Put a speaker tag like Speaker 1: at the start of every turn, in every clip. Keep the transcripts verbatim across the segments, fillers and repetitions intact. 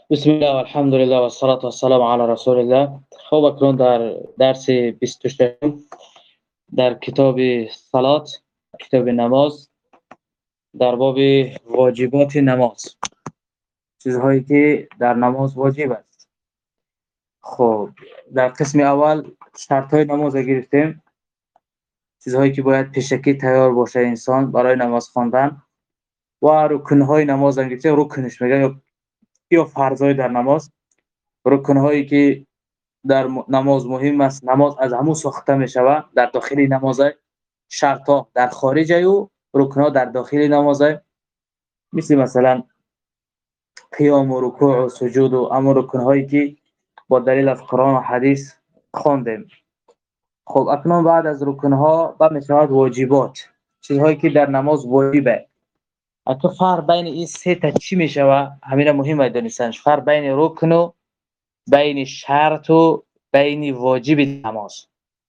Speaker 1: بسم الله والحمد لله والصلاة والسلام على رسول الله. خب اکنون در درس بیست و شش در کتاب صلات، کتاب نماز، در باب واجبات نماز، چیزهایی که در نماز واجب است. خب در قسم اول شرط های نماز گرفتیم، چیزهایی که باید پیشکی تیار باشه انسان برای نماز خواندن، و رکن های نماز گرفتیم. رکنش میگن یا یا فرض در نماز، رکن هایی که در نماز مهم است. نماز از همون ساخته می شود. در داخل نماز شرط ها در خارج و رکن ها در داخل نماز، مثل مثلا قیام و رکوع و سجود و اما رکن هایی که با دلیل از قرآن و حدیث خواندیم. خب اکنون بعد از رکن ها با می شود واجبات، چیزهایی که در نماز واجبه. اکنون فرق بین این سه تا چی می شود؟ همین مهمه دانستنش. فرق بین رکن و بین شرط و بین واجب نماز.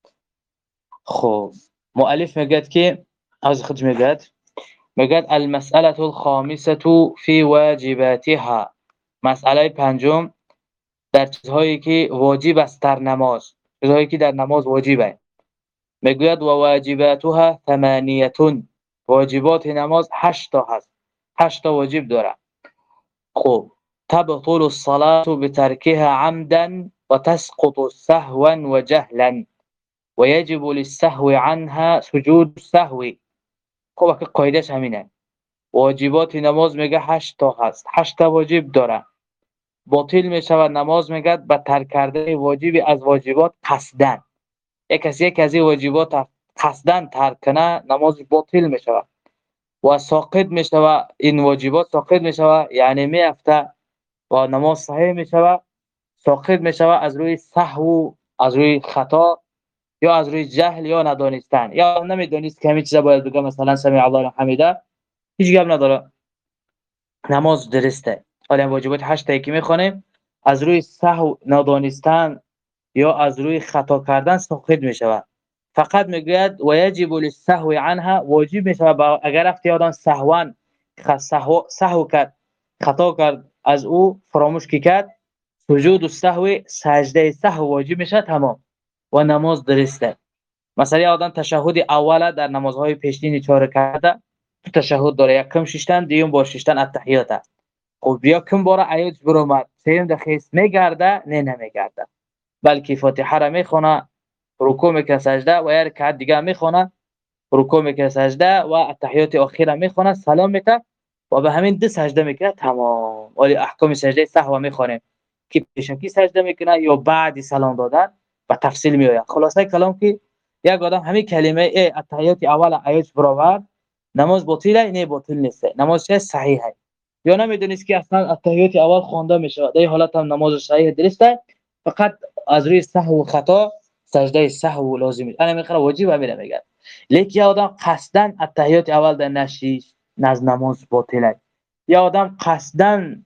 Speaker 1: خب مؤلف میگه که از خود میگه میگه المسألة الخامسة في واجباتها، مسئله پنجم در چیزهایی که واجب است در نماز، چیزهایی که در نماز واجبه. میگه و واجباتها ثمانیه، واجبات نماز هشت تا هست، هشت تا واجب داره. خب تبطل الصلاة بتركها عمدا وتسقط سهوا وجهلا ويجب للسهو عنها سجود السهو. خب که قاعدش همینه. واجبات نماز میگه هشت تا هست، هشت تا واجب داره. باطل میشود نماز میگه با ترک کردن واجبی از واجبات قصدن. یک کسی یک از واجبات قصدن ترک کنه نماز باطل میشود و ساقط میشود. این واجبات ساقط میشود یعنی میافته و نماز صحیح میشود، ساقط میشود از روی سهو، از روی خطا، یا از روی جهل یا ندانستن، یا نمیدونست که همین چیزا باید بگم مثلا سمع الله لمن حمیده، هیچ گپ نداره، نماز درسته. حالا واجبات هشت تا که میخونیم از روی سهو، ندانستن یا از روی خطا کردن ساقط میشود. فقط میگوید و یجب للسهو عنها، واجب میشود اگر رفت یادان سهوان سهو سهو کرد، خطا کرد، از او فراموش کرد، سجود السهو، سجده سهو واجب میشه تمام و نماز درسته. مثلا آدم تشهد اول در نمازهای پیشین چهار رکعت تو تشهد داره، یکم ششتن، دیوم با ششتن التحیات. خب یکم بار آیات برآمد، سیم دخیس میگرده؟ نه نمیگرده، بلکه فاتحه را میخونه، رکوع میکنه، سجده و یک رکعت دیگه میخونه، رکوع میکنه، سجده و التحیات اخیره میخونه، سلام میده و به همین دو سجده میکنه تمام. ولی احکام سجده سهو میخونه که پیشکی سجده میکنه یا بعد سلام دادن و تفصیل میآید. خلاصه کلام که یک آدم همین کلمه ای التحیات اول آیات برآورد، نماز باطله؟ نه باطل نیست، نماز صحیحه. یا نمیدونید که اصلا التحیات اول خوانده میشه، در این حالت هم نماز صحیح درسته، فقط از روی سهو و خطا سجده سهو لازمه، انا میخوام واجب همین میگه. لیکن آدم قصدن التحیات اول در نشیش، نز نماز باطله. یا آدم قصدن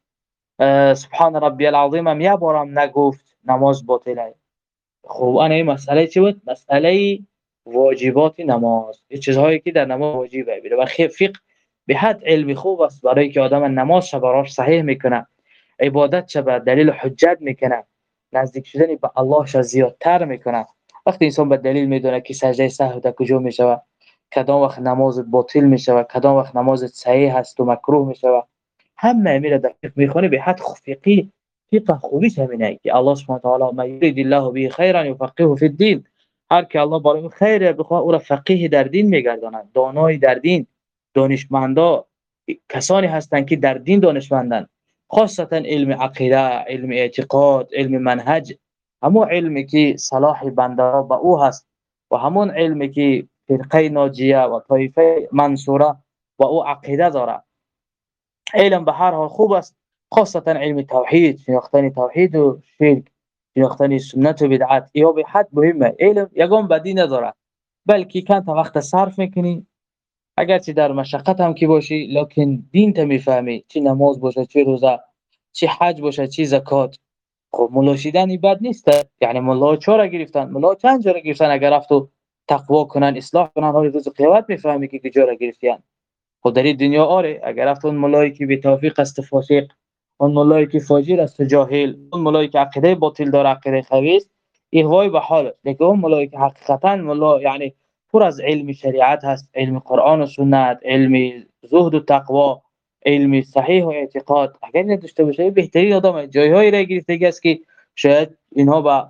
Speaker 1: سبحان ربی العظیم هم یک بارم نگفت، نماز باطله. خب انا این مسئله چی بود؟ مسئله واجبات نماز، این چیزهایی که در نماز واجبه. و فقه به حد علمی خوب است برای که آدم نماز براش صحیح میکنه، عبادت چه به دلیل حجت میکنه، نزدیک شدن به الله ش زیادتر میکنه. وقتی انسان به دلیل میدونه که سجده سهو در کجا میشوه، کدام وقت نمازت باطل میشوه، کدام وقت نمازت صحیح است و مکروه میشوه، همه میره دقیق میخونه. به حد فقهی فقه خوبیش همینه که الله سبحانه و تعالی ما یرید الله به خیرا یفقهه فی الدین، هر که الله برای خیر بخواد او را فقیه در دین میگرداند، دانای در دین. دانشمندا کسانی هستند که در دین دانشمندند، خاصتا علم عقیده، علم اعتقاد، علم منهج، همون علمی که صلاح بنده را به او هست و همون علمی که فرقه ناجیه و طایفه منصوره و او عقیده داره. علم به هر حال خوب است، خاصتا علم توحید، شناختن توحید و شرک، شناختن سنت و بدعت، یا به حد مهمه. علم یگان بدی نداره، بلکه چند تا وقت صرف میکنی، اگرچه در مشقت هم که باشی، لکن دین تا میفهمی، چه نماز باشه، چه روزه، چه حج باشه، چه زکات. خب ملا شدن بد نیست، یعنی ملا چهار گرفتن، ملا چند جا گرفتن، اگر رفتو تقوا کنن، اصلاح کنن، حال روز قیامت میفهمی که کجا گرفتن. خب در این دنیا آره، اگر رفتون ملایی که به توفیق است فاسق اون ملایی که فاجر است و جاهل، اون ملایی که عقیده باطل داره، عقیده خبیث، ایوای به حال. لیکن اون ملایی که حقیقتا ملا یعنی پر از علم شریعت هست، علم قرآن و سنت، علم زهد و تقوا، علم صحیح و اعتقاد، اگر نداشته باشه بهترین آدم جایهایی را گرفتگی است که شاید اینها با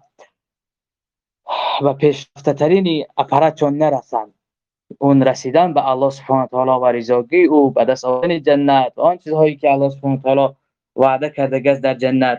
Speaker 1: و پیشرفته ترین اپراتشون نرسند. اون رسیدن به الله سبحانه و تعالی و رضایت او، به دست آوردن جنت و آن چیزهایی که الله سبحانه و تعالی وعده کرده است در جنت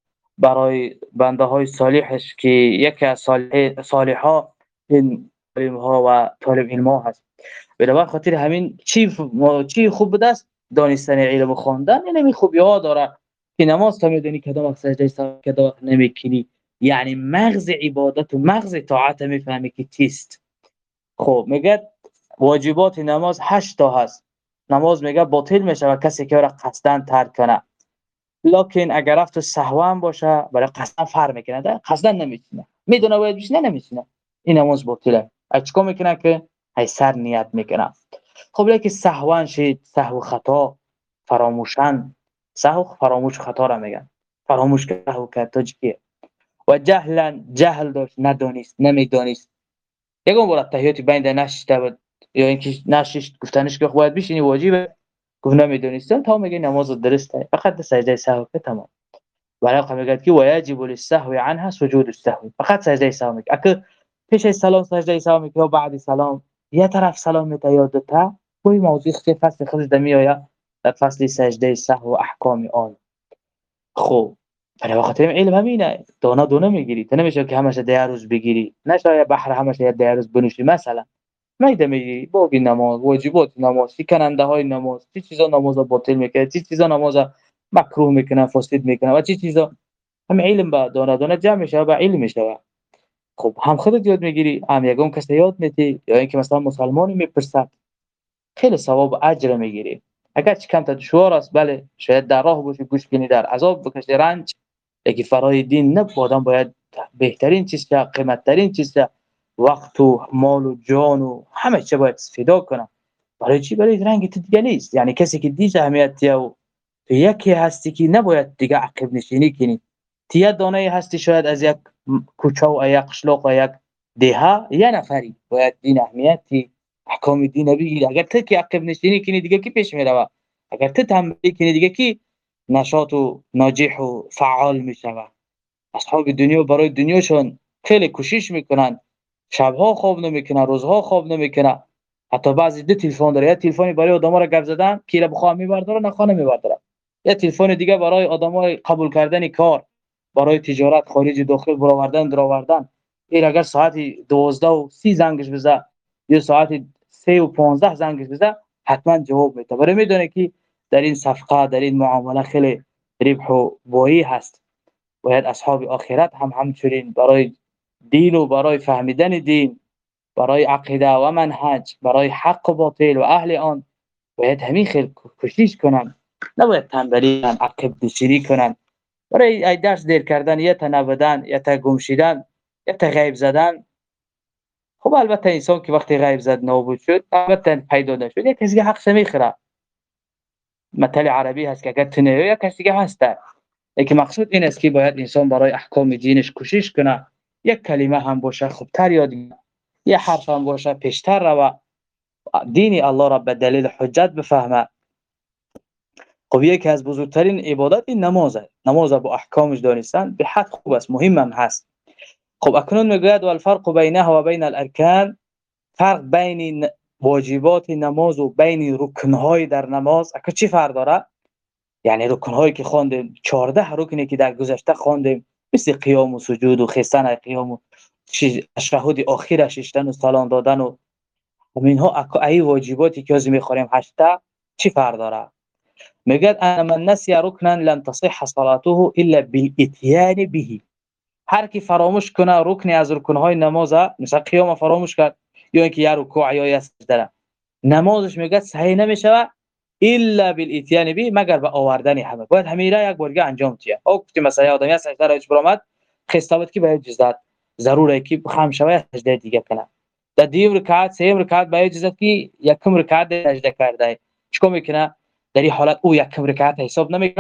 Speaker 1: برای بنده های صالحش که یکی از صالح صالحا این علم ها و طالب علم ها هست. به خاطر همین چی چی خوب بود است دانستن علم و خواندن. این خوبی ها داره که نماز تا میدونی کدام وقت سجده سهو کدام وقت نمیکنی، یعنی مغز عبادت و مغز طاعت میفهمی که چیست. خب میگه واجبات نماز هشت تا هست. نماز میگه باطل میشه و کسی که را قصدن ترک کنه. لکن اگر رفت سهوا باشه برای قصدن فرق میکنه، ده قصدن نمیتونه، میدونه باید بشینه نمیتونه، این نماز باطله. چیکار میکنه که ای سر نیت میکنه. خب لیکن سهوا شید، سهو خطا، فراموشن، سهو فراموش خطا را میگن، فراموش که سهو کرد تا چیه. و جهلا جهل داشت، ندانست، نمیدانست، یگان بار تحیاتی بین نشسته بود یا اینکه نشست گفتنش که باید بشینی واجبه، گفت نمیدونستم، تا میگه نماز درسته فقط سجده سهو که تمام. ولی میگه که واجب للسهو عنها سجود السهو، فقط سجده سهو میگه. اگه پیش از سلام سجده سهو میگه و بعد سلام یه طرف سلام میته یادته، کوئی موضوع خیلی فصل خود دمیایا در فصل سجده سهو و احکام آن. خب برای وقتی علم همینه، دانه دانه میگیری، تو نمیشه که همش ده روز بگیری، نشه بحر همش ده روز بنوشی. مثلا میده میگی باب نماز، واجبات نماز، کننده های نماز، چه چیزا نماز باطل میکنه، چه چیزا نماز مکروه میکنه، فاسد میکنه و چه چیزا. هم علم با دانه دانه جمع میشه و علم میشه. خب هم خودت یاد میگیری، هم یگان کس یاد میدی، یا اینکه مثلا مسلمانی میپرسد، خیلی ثواب و اجر میگیری. اگر چه کم تا دشوار است، بله شاید در راه باشی، گوش کنی، در عذاب بکشی، رنج، لیکن فرای دین نه، آدم باید بهترین چیز که قیمت ترین چیز که وقت و مال و جان و همه چی باید فدا کنه. برای چی؟ برای رنگ تو دیگه نیست. یعنی کسی که دیز اهمیتی و تو یکی هستی که نباید دیگه عقب نشینی کنی. تیه دانه هستی شاید از یک کوچه و یک قشلاق و یک دهه یه نفری باید دین اهمیتی احکام دین بگیری. اگر تو که عقب نشینی کنی دیگه کی پیش میره؟ اگر تو تنبلی کنی دیگه کی نشاط و ناجح و فعال میشوه؟ اصحاب دنیا برای دنیاشون خیلی کوشش میکنن، شبها خواب نمیکنن، روزها خواب نمیکنن. حتی بعضی دو تلفن داره، یا تلفنی برای آدما را گپ زدن کی را بخوام میبرداره نه خانه میبرداره، یا تلفن دیگه برای آدما قبول کردن کار، برای تجارت خارج داخل برآوردن درآوردن. این اگر ساعت دوازده و سی زنگش بزنه یا ساعت سه و پانزده زنگش بزنه حتما جواب میده. برای میدونه که در این صفقه، در این معامله خیلی ربح و بایی هست. باید اصحاب آخرت هم همچنین برای دین و برای فهمیدن دین، برای عقیده و منهج، برای حق و باطل و اهل آن باید همین خیلی کوشش کنن، نباید تنبلی کنن، عقب نشینی کنن. برای ای درس دیر کردن، یا تنبدن، یا تا گمشیدن، یا تا غیب زدن. خب البته انسان که وقتی غیب زد نابود شد، البته پیدا نشد، یک کسی حقش میخره. مثل عربی هست که اگر تنه یا کسی که هست. لیکن مقصود این است که باید انسان برای احکام دینش کوشش کنه. یک کلمه هم باشه خوبتر یاد گیره، یک حرف هم باشه پیشتر روه، دین الله را به دلیل حجت بفهمه. خب یکی از بزرگترین عبادات این نمازه. نماز با احکامش دانستن به حد خوب است، مهم هم هست. خب اکنون میگوید والفرق بینها و بین الارکان، فرق بین واجبات نماز و بین رکنهای در نماز اگه چی فرق داره؟ یعنی رکنهایی که خواندیم، چهارده رکنی که در گذشته خواندیم، مثل قیام و سجود و خستن قیام و تشهد آخر، ششتن و سلام دادن و همینها ای واجباتی که از میخوریم هشتا چی فرق داره؟ میگه ان من نسی رکنا لن تصح صلاته الا بالاتيان به. هر کی فراموش کنه رکنی از رکنهای نماز، مثلا قیام فراموش کرد یا اینکه یه رکوع یا یه سجده، نمازش میگه صحیح نمیشه الا بالاتيان به، مگر به آوردن همه. باید همین را یک بار انجام تیه. او که مثلا آدمی سجده را اجبار آمد خستابت کی باید اجازه ضروره کی خام شوه سجده دیگه کنه. در دیم رکعت سه رکعت باید اجازه کی یکم رکعت سجده کرده، چیکار میکنه؟ در این حالت او یکم رکعت حساب نمیکنه،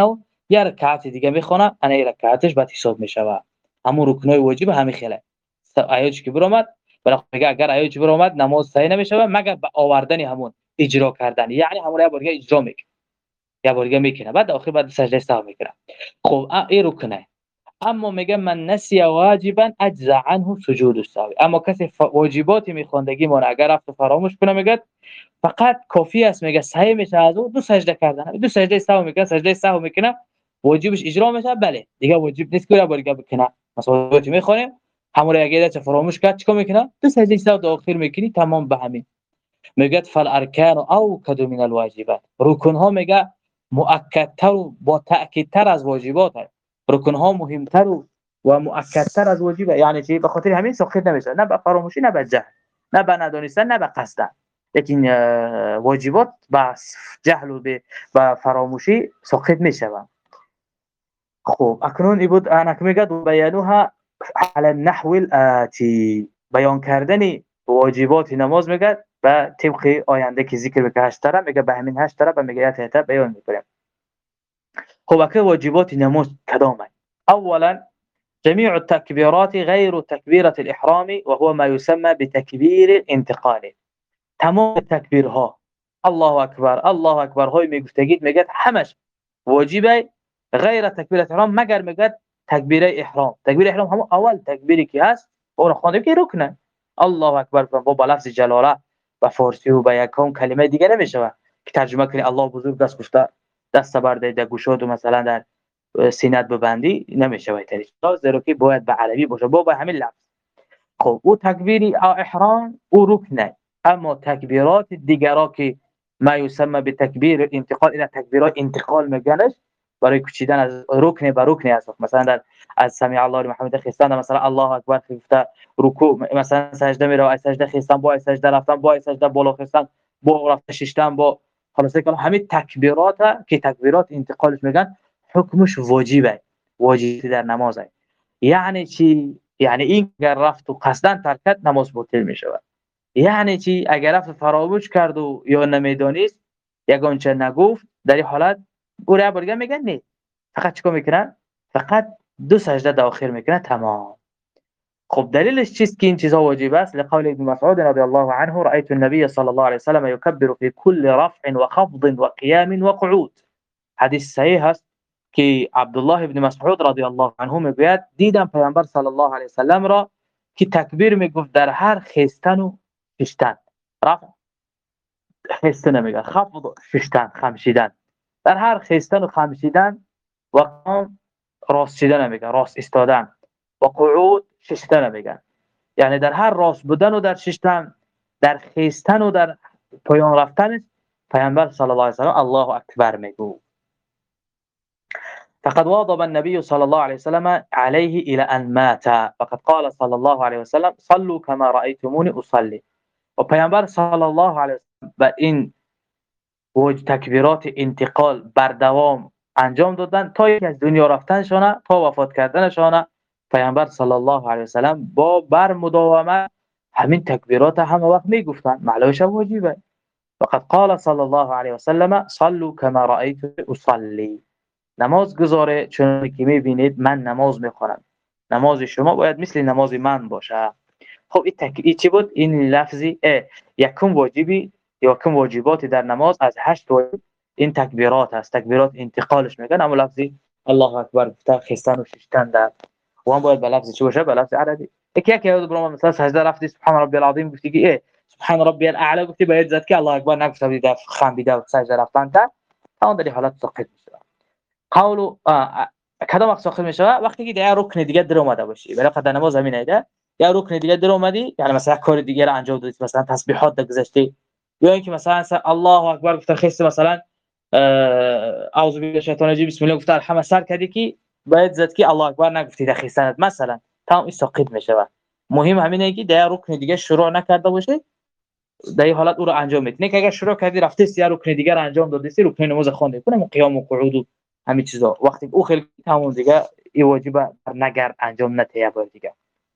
Speaker 1: یه رکعت دیگه میخونه، انا این رکعتش بعد حساب میشود. همون رکنای واجب همین خیله آیاتی که برآمد، برای میگه اگر آیاتی برآمد نماز صحیح نمیشه مگر به آوردن همون اجرا کردن، یعنی همون یه بار دیگه اجرا میکنه، یه بار دیگه میکنه، بعد آخر بعد سجده سهو میکنه. خب این رکنه. اما میگه من نسی واجبا اجزا عنه سجود السهو. اما کسی واجباتی میخوندگی مون اگر رفت فراموش کنه میگه فقط کافی است میگه صحیح میشه از اون دو سجده کردن، دو سجده سهو میکنه، سجده سهو میکنه واجبش اجرا میشه، بله دیگه واجب نیست که یه بار دیگه بکنه. مثلا واجباتی میخونه همون رو اگه چه فراموش کرد چیکار میکنه؟ دو سجده سهو داخل میکنی، تمام به همین. میگه فالارکان اوکد من الواجبات. رکن ها میگه مؤکدتر و با تاکیدتر از واجبات هست. رکن ها مهمتر و و مؤکدتر از واجبات، یعنی چی؟ به خاطر همین ساخت نمیشه، نه به فراموشی نه به جهل، نه به ندانستن نه به قصد. لیکن واجبات با جهل و به فراموشی ساخت میشه. خب اکنون ای بود انک میگه بیانوها على النحو الآتی، بیان کردن واجبات نماز میگه و طبق آینده که ذکر بکنه هشت طرف، میگه به همین هشت طرف میگه یا تحت بیان میکنه. خب اگه واجبات نماز کدامه؟ اولا جميع التكبيرات غير تكبيرة الإحرام وهو ما يسمى بتكبير الانتقال. تمام تکبیرها الله اکبر الله اکبر های میگفتگید میگه همش واجبه غیر تکبیر احرام، مگر میگه تکبیر احرام. تکبیر احرام همون اول تکبیری که هست اون خونده که رکنه. الله اکبر با با لفظ جلاله و فارسی و با یکم کلمه دیگه نمیشه که ترجمه کنی الله بزرگ است گفته دست برده در گوشات و مثلا در سینت ببندی، نمیشه وایتری زیرا که باید به عربی باشه با با همین لفظ. خب او تکبیری احرام او رکنه. اما تکبیرات دیگرا که ما یسمى به تکبیر انتقال، این تکبیرات انتقال میگنش برای کشیدن از رکن به رکن است. مثلا در از سمیع الله لمن حمده خستان، مثلا الله اکبر خفته رکوع، مثلا سجده میره از سجده خستان با سجده رفتن با سجده بالا خستان با رفت ششتن با خلاصه کلام همین تکبیرات که تکبیرات انتقالش میگن حکمش واجبه، واجبی در نمازه. یعنی چی؟ یعنی این اگر رفت و قصدن ترکت نماز باطل می شود. یعنی چی؟ اگر رفت فراموش کرد و یا نمیدانست یگان چه نگفت، در این حالت او را برگه میگن نه، فقط چیکار میکنن؟ فقط دو سجده داخل میکنه تمام. خب دلیلش چیست که این چیزا واجب است؟ لقول ابن مسعود رضی الله عنه رأيت النبي صلى الله عليه وسلم يكبر في كل رفع وخفض وقيام وقعود. حدیث صحیح است که عبدالله ابن مسعود رضی الله عنه میگوید دیدم پیامبر صلی الله علیه و سلم را که تکبیر میگفت در هر خیستن و ششتن. رفع خیستن نمیگه، خفض ششتن خمشیدن، در هر خیستن و خمشیدن و قام راست شدن نمیگه، راست ایستادن، و قعود ششتن نمیگه، یعنی در هر راست بودن و در ششتن، در خیستن و در پایان رفتن پیامبر صلی الله علیه و سلم الله اکبر میگو. فقد واظب النبي صلى الله عليه وسلم عليه إلى أن مات، فقد قال صلى الله عليه وسلم صلوا كما رأيتموني أصلي. و پیامبر صلی الله علیه و سلم با این وجه تکبیرات انتقال بر دوام انجام دادن تا یک از دنیا رفتنشان تا وفات کردنشان. پیامبر صلی الله علیه و سلم با بر مداومت همین تکبیرات همه وقت میگفتن، معلومش واجبه. فقد قال صلی الله علیه و سلم صلوا كما رأيتموني أصلي. نماز گذاره چون که میبینید من نماز میخونم، نماز شما باید مثل نماز من باشه. خب این تکبیر چی بود؟ این لفظی یکم واجبی یا یکم واجباتی در نماز از هشت واجب این تکبیرات هست، تکبیرات انتقالش میگن. اما لفظی الله اکبر گفته خستن و ششتن در و هم باید به لفظ چی باشه؟ به لفظ عربی. یکی یکی یاد برام مثلا سجده رفتی سبحان ربی العظیم گفتی که ای سبحان ربی الاعلى گفتی باید زد که الله اکبر نگفتی در خندیده و سجده رفتن تا اون در حالت سقط میشه. قولو کدام وقت ساخته میشه؟ وقتی که در رکن دیگه در اومده باشی، برای قد نماز همین ایده یا رکن دیگه در اومدی، یعنی مثلا کار دیگه رو انجام دادی، مثلا تسبیحات در گذشته، یا اینکه مثلا الله اکبر گفت خیست مثلا اعوذ بالله من الشیطان الرجیم بسم الله گفت الحمد سر کردی که باید زد که الله اکبر نگفتی در خیستنت مثلا تمام این ساقط میشه. مهم همینه که در رکن دیگه شروع نکرده باشه، در این حالت او رو انجام میدی. نه که اگه شروع کردی رفتی یا رکن دیگه رو انجام دادی، سی رکن نماز خوانده کنه قیام و قعود همین چیزا، وقتی او خیلی تمام دیگه این واجبه نگر انجام نتیه باید دیگه.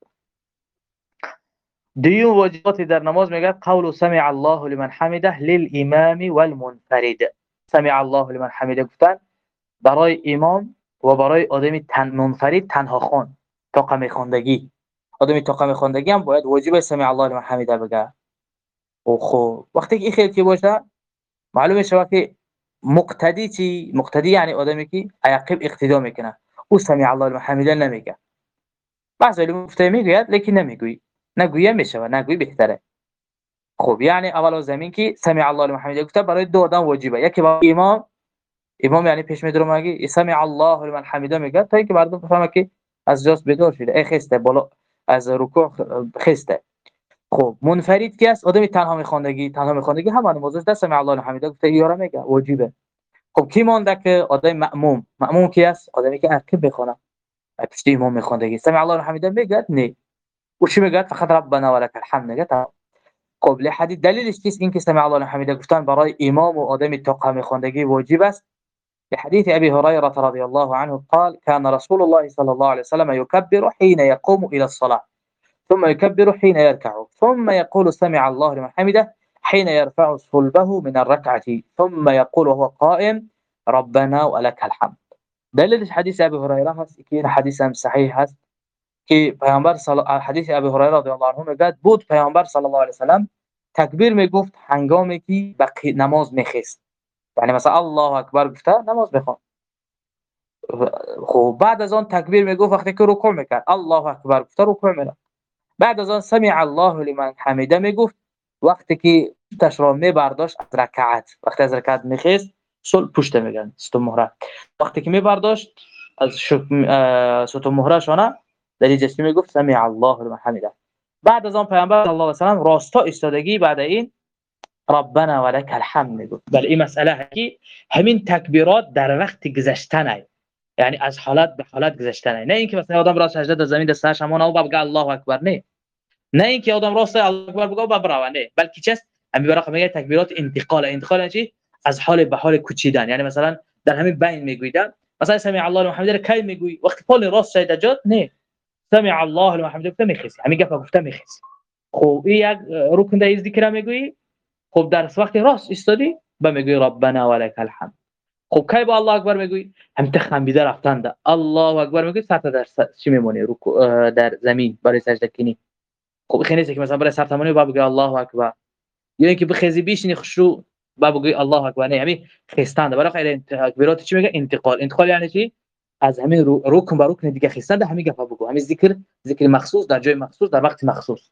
Speaker 1: دیون واجباتی در نماز میگه قول سمع الله لمن حمده للامام والمنفرد. سمع الله لمن حمده گفتن برای امام و برای آدمی تن منفرد تنها خوان طاقم خواندگی. آدمی طاقم خواندگی هم باید واجب سمع الله لمن حمیده بگه. و خب وقتی که این خیلی که باشه معلومه شما که مقتدی چی؟ مقتدی یعنی آدمی که عقب اقتدا میکنه، او سمع الله لمن حمیده نمیگه. بعضی علما گفته میگوید لیکن نمیگویی، نگویه میشه، نگویی بهتره. خب یعنی اول از زمین که سمع الله لمن حمیده گفته برای دو آدم واجبه، یکی برای امام، امام یعنی پیش میدرم میگه سمع الله لمن حمیده میگه تا اینکه مردم بفهمه که از جاش بیدار شده، ای خسته بالا از رکوع خسته. خب منفرد کی است؟ آدمی تنها میخواندگی، تنها میخواندگی همون موضوع دست سمع الله لمن حمیده گفته یارا میگه واجبه. خب کی مونده که آدم مأموم؟ مأموم کی است؟ آدمی که عقب بخونه، پشت امام میخواندگی سمع الله لمن حمیده میگه نه، و چی میگه؟ فقط ربنا ولک الحمد میگه. خب لحدیث دلیلش چیست؟ این که سمع الله لمن حمیده گفتن برای امام و آدم طاقم خواندگی واجب است. لحديث أبي هريرة رضي الله عنه قال كان رسول الله صلى الله عليه وسلم يكبر حين يقوم إلى الصلاة ثم يكبر حين يركع ثم يقول سمع الله لمن حمده حين يرفع صلبه من الركعة ثم يقول وهو قائم ربنا ولك الحمد. دلیلش حدیث ابی هریره هست که این حدیث هم صحیح هست که پیامبر صلی حدیث ابی هریره رضی الله عنه میگه بود پیامبر صلی الله علیه و سلم تکبیر میگفت هنگامی که به نماز میخست، یعنی مثلا الله اکبر گفته نماز بخوان. خب بعد از آن تکبیر میگفت وقتی که رکوع میکرد الله اکبر گفته رکوع میرفت. بعد از آن سمع الله لمن حمیده میگفت وقتی که پشتش را میبرداشت از رکعت، وقتی از رکعت میخست سل پشت میگن ستون مهره، وقتی که میبرداشت از ستون مهره شانه در این جسمی میگفت سمع الله لمن حمیده. بعد از آن پیامبر صلی الله علیه و سلم راستا ایستادگی بعد این ربنا ولک الحمد میگفت. بل این مسئله که همین تکبیرات در وقت گذشتنه، یعنی از حالت به حالت گذشتنه، نه اینکه مثلا آدم راست سجده در زمین دستش همون او بگه الله اکبر، نه نه اینکه آدم راست الله اکبر بگه و ببره، نه، بلکه چیست همین برای میگه تکبیرات انتقال. انتقال یعنی چی؟ از حال به حال کوچیدن، یعنی مثلا در همین بین میگویدن مثلا سمع الله لمن حمیده کی میگویی وقتی پال راست سجده جات، نه سمع الله لمن حمیده گفته میخیسی، همین گفته گفته میخیسی. خب این یک رکن در ذکر میگویی. خب در وقتی راست ایستادی با میگویی ربنا ولک الحمد. خب کی با الله اکبر میگویی؟ هم تخمیده رفتن ده الله اکبر میگویی سر تا در چی میمونی رکوع در زمین برای سجده کنی. خب خیلی نیست که مثلا برای سر تمونی با بگی الله اکبر، یا اینکه بخیزی بشینی خشوع با بگی الله اکبر، نه همین خستان ده. برای خیر تکبیرات چی میگه؟ انتقال. انتقال یعنی چی؟ از همین رکن به رکن دیگه خستان ده همین گفا بگو، همین ذکر ذکر مخصوص در جای مخصوص در وقت مخصوص.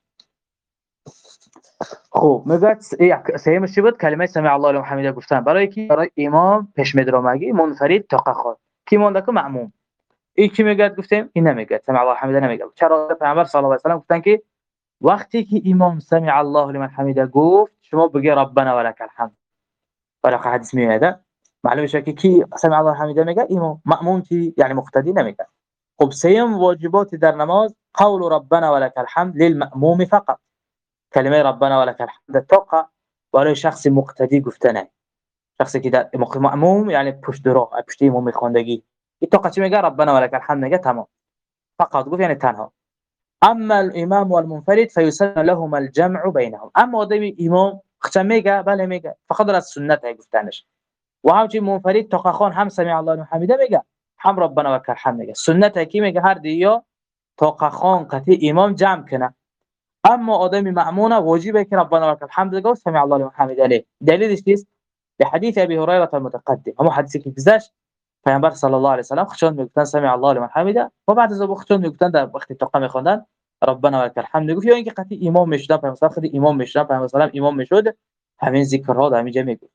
Speaker 1: خب میگه سیمش چی بود؟ کلمه سمع الله لمن حمیده گفتن برای کی؟ برای امام پیش میدرامگی منفرد طاقه خود کی مونده که مأموم. این کی میگه؟ گفتیم این نمیگه سمع الله حمیده نمیگه. چرا؟ پیامبر صلی الله علیه و سلم گفتن که وقتی که امام سمع الله لمن حمیده گفت شما بگی ربنا ولک الحمد. برای حدیث میاد معلومه شد که کی سمع الله حمیده میگه؟ امام. مأموم کی؟ یعنی مقتدی نمیگه. خب سیم واجبات در نماز قول ربنا ولک الحمد للمأموم فقط. کلمه ربنا ولک الحمد طاقه برای شخص مقتدی گفتنه، شخصی که در مأموم یعنی پشت راه پشت امام میخواندگی این طاقه چی میگه؟ ربنا ولک الحمد میگه تمام فقط گفت یعنی تنها. اما الامام والمنفرد فيسن لهم الجمع بينهم. اما آدم امام خچه میگه بله میگه فقط از سنت های گفتنش، و همچنین منفرد طاقه خان هم سمع الله لمن حمیده میگه هم ربنا ولک الحمد میگه. سنت های کی میگه؟ هر دیا طاقه خان قطعی امام جمع کنه. اما آدم مأمون واجبه که ربنا ولک الحمد بگه سمع الله لمن حمیده له. دلیلش چیست؟ به حدیث ابی هریره المتقدم، همون حدیثی که گذشت پیامبر صلی الله علیه و سلم خشون میگفتن سمع الله لمن حمیده و بعد از اون خشون میگفتن در وقت طاقه میخوندن ربنا ولک الحمد میگفت، یا اینکه قطعی امام میشدن پیامبر خودی امام میشدن پیامبر صلی الله علیه و امام میشد همین ذکرها در همینجا میگفت.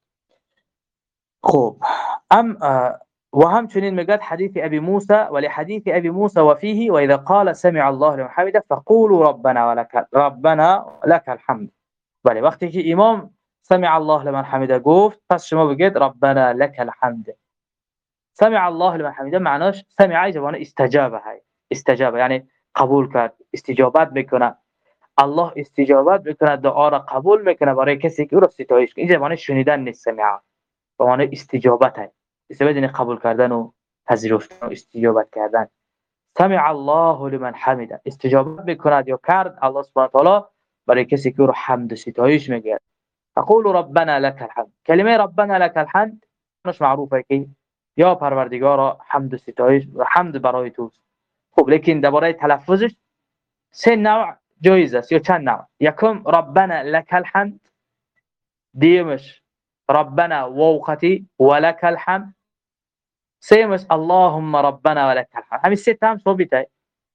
Speaker 1: خب ام و همچنین میگه حدیث ابی موسی ولی حدیث ابی موسی و فيه و اذا قال سمع الله لمن حمیده فقولوا ربنا ولك ربنا لك الحمد. ولی وقتی که امام سمع الله لمن حمیده گفت پس شما بگید ربنا لك الحمد. سمع الله لمن حمیده معناش سمع زبان استجابه، های استجابه یعنی قبول کرد، استجابت میکنه. الله استجابت میکنه، دعا را قبول میکنه برای کسی که او را ستایش کنه. این زبان شنیدن نیست، سمع به معنی استجابت ہے، استجابت یعنی قبول کردن و پذیرفتن و استجابت کردن. سمع الله لمن حمیده استجابت میکند یا کرد الله سبحانه و تعالی برای کسی که او را حمد و ستایش میگه. فقول ربنا لك الحمد. کلمه ربنا لك الحمد مش معروفه که یا پروردگارا حمد و ستایش و حمد برای توست. خب لیکن درباره تلفظش سه نوع جایز است یا چند نوع. یکم ربنا لك الحمد، دیمش ربنا ووقتی ولك الحمد، سیمش اللهم ربنا ولك الحمد. همین سه تا هم ثابته.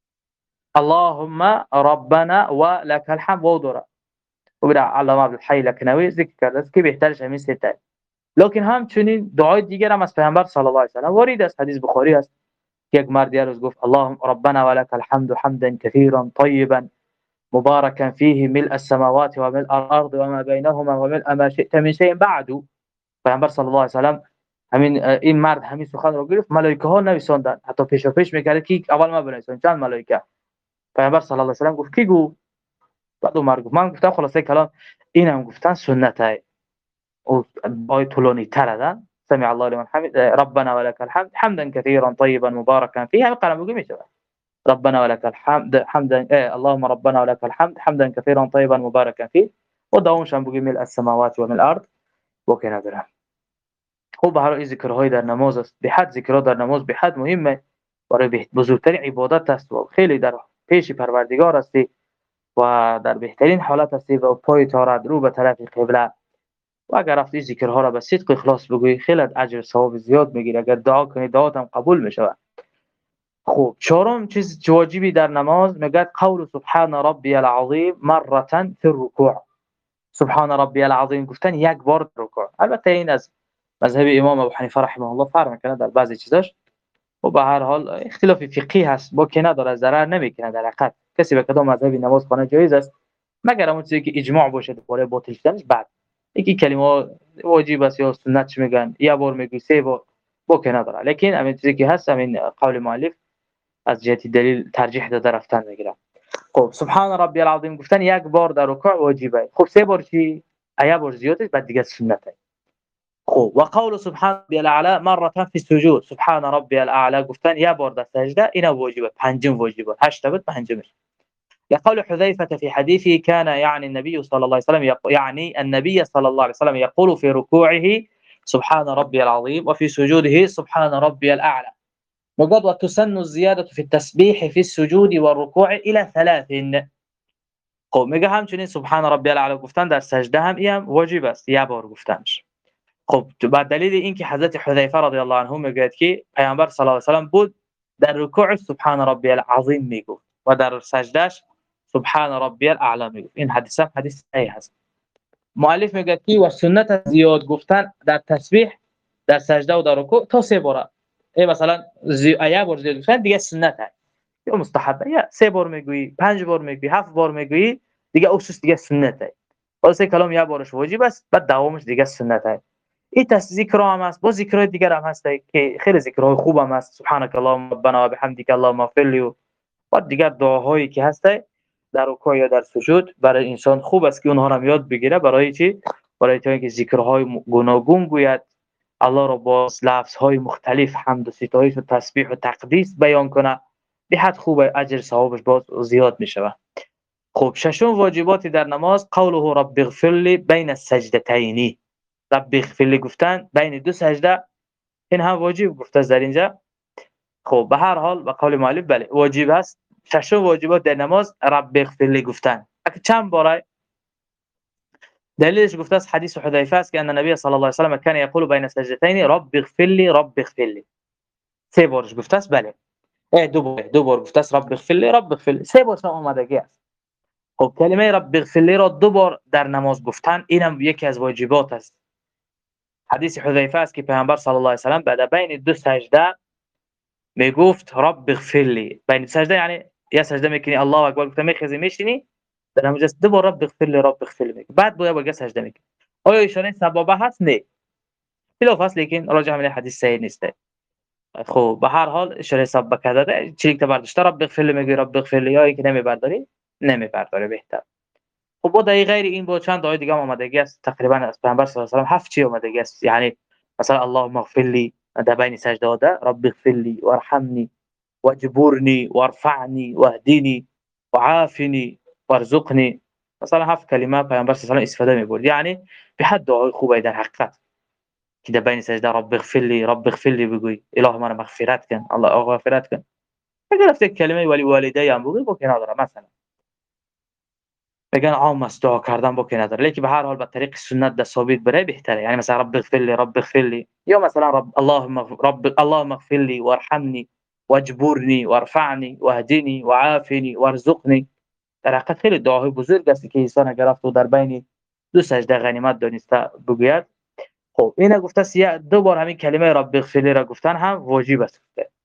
Speaker 1: اللهم ربنا ولك الحمد و داره. و برای علامه عبدالحی لکنوی ذکر کرده است که بهترش همین سه تا. لکن همچنین دعای دیگر هم از پیامبر صلی الله علیه و سلم وارد است. حدیث بخاری است که یک مرد یه روز گفت اللهم ربنا ولك الحمد حمدا كثيرا طيبا مباركا فيه ملء السماوات وملء الارض وما بينهما وملء ما شئت من شيء بعد. پیامبر صلی الله علیه و سلم همین این مرد همین سخن رو گفت، ملائکه ها نویساندن، حتی پیش و پیش میکرد که اول ما بنویسن چند ملائکه. پیامبر صلی الله علیه و سلم گفت کی گفت؟ بعد مرد گفت من گفتم خلاصه کلام اینم گفتن سنته او آیه طولانی تر ده. سمع الله لمن حمد ربنا ولك الحمد حمدا كثيرا طيبا مباركا فيه. همین قرار بگیم میشه ربنا ولك الحمد حمدا اه اللهم ربنا ولك الحمد حمدا كثيرا طيبا مباركا فيه و دوامش هم بگیم ملء السماوات و ملء الارض و کنه بره. خب به هر حال ذکرهای در نماز است، به حد ذکرها در نماز به حد مهمه، برای بزرگترین عبادت است و خیلی در پیش پروردگار هستی و در بهترین حالت هستی و پای تارد رو به طرف قبله. و اگر رفتی ذکرها را به صدق اخلاص بگویی خیلی اجر ثواب زیاد میگیری. اگر دعا کنی دعات هم قبول میشه. خب چهارم چیز واجبی در نماز میگه قول سبحان ربی العظیم مرة فی الرکوع. سبحان ربی العظیم گفتن یک بار در رکوع. البته این از مذهب امام ابو حنیفه رحمه الله فرق میکنه در بعضی چیزاش و به هر حال اختلاف فقهی هست، با که نداره ضرر نمیکنه. در حقیقت کسی به کدام مذهبی نماز خوانه جایز است مگر اون چیزی که اجماع باشه درباره باطل شدنش. بعد یکی کلمه واجب است یا سنت میگن یا بار میگی سه بار با که نداره. لیکن همین چیزی که هست همین قول مؤلف از جهت دلیل ترجیح داده رفتن میگیره. خب سبحان ربی العظیم گفتن یک بار در رکوع واجبه. خب سه بار چی؟ ایا بار زیاده بعد دیگه سنته. خب و قول سبحان ربی الاعلى مره فی السجود. سبحان ربی الاعلى گفتن یک بار در سجده اینا واجبه. پنجم واجبه. هشت تا پنجمش. يقول حذيفة في حديثه كان يعني النبي صلى الله عليه وسلم يقول يعني النبي صلى الله عليه وسلم يقول في ركوعه سبحان ربي العظيم وفي سجوده سبحان ربي الأعلى. وقد وتسن الزيادة في التسبيح في السجود والركوع إلى ثلاث. خب میگه همچنین سبحان ربی الاعلی گفتن در سجده هم این واجب است یک بار گفتنش. خب با دلیل اینکه حضرت حذیفه رضی الله عنه میگه که پیامبر صلی الله علیه و سلم بود در رکوع سبحان ربی العظیم میگفت و در سجدهش سبحان ربی الاعلی میگفت. این حدیث هم حدیث صحیح است. مؤلف میگه که و سنت زیاد گفتن در تسبیح در سجده و در رکوع تا سه بار. ای مثلا یک بار زیاد گفتن دیگه سنت است یا مستحبه. یا سه بار میگویی، پنج بار میگویی، هفت بار میگویی دیگه اساس دیگه سنت است. واسه کلام یک بارش واجب است بعد دوامش دیگه سنت است. این ذکر هم است، با ذکرهای دیگر هم هست که خیلی ذکرهای خوب هم است. سبحانك اللهم ربنا وبحمدك اللهم اغفر لي و دیگر دعاهایی که هست در رکوع یا در سجود برای انسان خوب است که اونها را یاد بگیره. برای چی؟ برای اینکه ذکرهای گوناگون گوید، الله را با لفظهای مختلف حمد و ستایش و تسبیح و تقدیس بیان کنه. به حد خوبه، اجر ثوابش باز زیاد میشه. خب ششم واجباتی در نماز قوله رب اغفر لي بین السجدتین. رب اغفر لي گفتن بین دو سجده این هم واجب گفته در اینجا. خب به هر حال به قول مؤلف بله واجب است. ششم واجبات در نماز رب اغفر لي گفتن. اگه چند باره دلیلش گفته است حدیث حذیفه است که ان نبی صلی الله علیه و سلم کان یقول بین السجدتین رب اغفر لي رب اغفر لي. سه بارش گفته است بله. اه دو بار دو بار گفته است رب اغفر لي رب اغفر لي. سه بار هم اومدگی است. خب کلمه رب اغفر لي را دو بار در نماز گفتن اینم یکی از واجبات است. حدیث حذیفه است که پیامبر صلی الله علیه و سلم بعد بین دو سجده میگفت رب اغفر لي. بین سجده یعنی یا سجده میکنی الله اکبر گفته میخیزی میشینی در همونجا دو بار رب اغفر لي رب اغفر لي بعد باید باید سجده میکنی. آیا اشاره سبابه هست؟ نه خلاف است لیکن راجع به حدیث صحیح نیست. خب به هر حال اشاره سبابه کرده چیزی که برداشته رب اغفر لي میگی رب اغفر لي یا اینکه نمیبرداری نمیبرداره بهتر. خب با دقیق غیر این با چند آیه دیگه اومدگی است تقریبا از پیامبر صلی الله علیه و سلم هفت چی اومدگی است. یعنی مثلا اللهم اغفر لي در بین سجده ده رب اغفر لي وارحمني واجبرني وارفعني واهدني وعافني وارزقني. مثلا هفت کلمه پیامبر صلی الله علیه و سلم استفاده می‌برد. یعنی به حد دعای خوبه در حقیقت. که در بین سجده رب اغفر لی رب اغفر لی بگوی، الهی من مغفرت کن، الله مغفرت کن. اگر رفته کلمه ولی والده هم بگوی بکی نداره، مثلا بگن عام است دعا کردن بکی نداره، لیکن به هر حال به طریق سنت ده ثابت بره بهتره. یعنی مثلا رب اغفر لی رب اغفر لی، یا مثلا رب اللهم رب اللهم اغفر لی وارحمنی واجبرنی وارفعنی واهدنی وعافنی وارزقنی. در حقیقت خیلی دعاهای بزرگ است که انسان اگر رفت و در بین دو سجده غنیمت دانسته بگوید. خب اینا گفته سی دو بار همین کلمه رب اغفر لی را گفتن هم واجب است.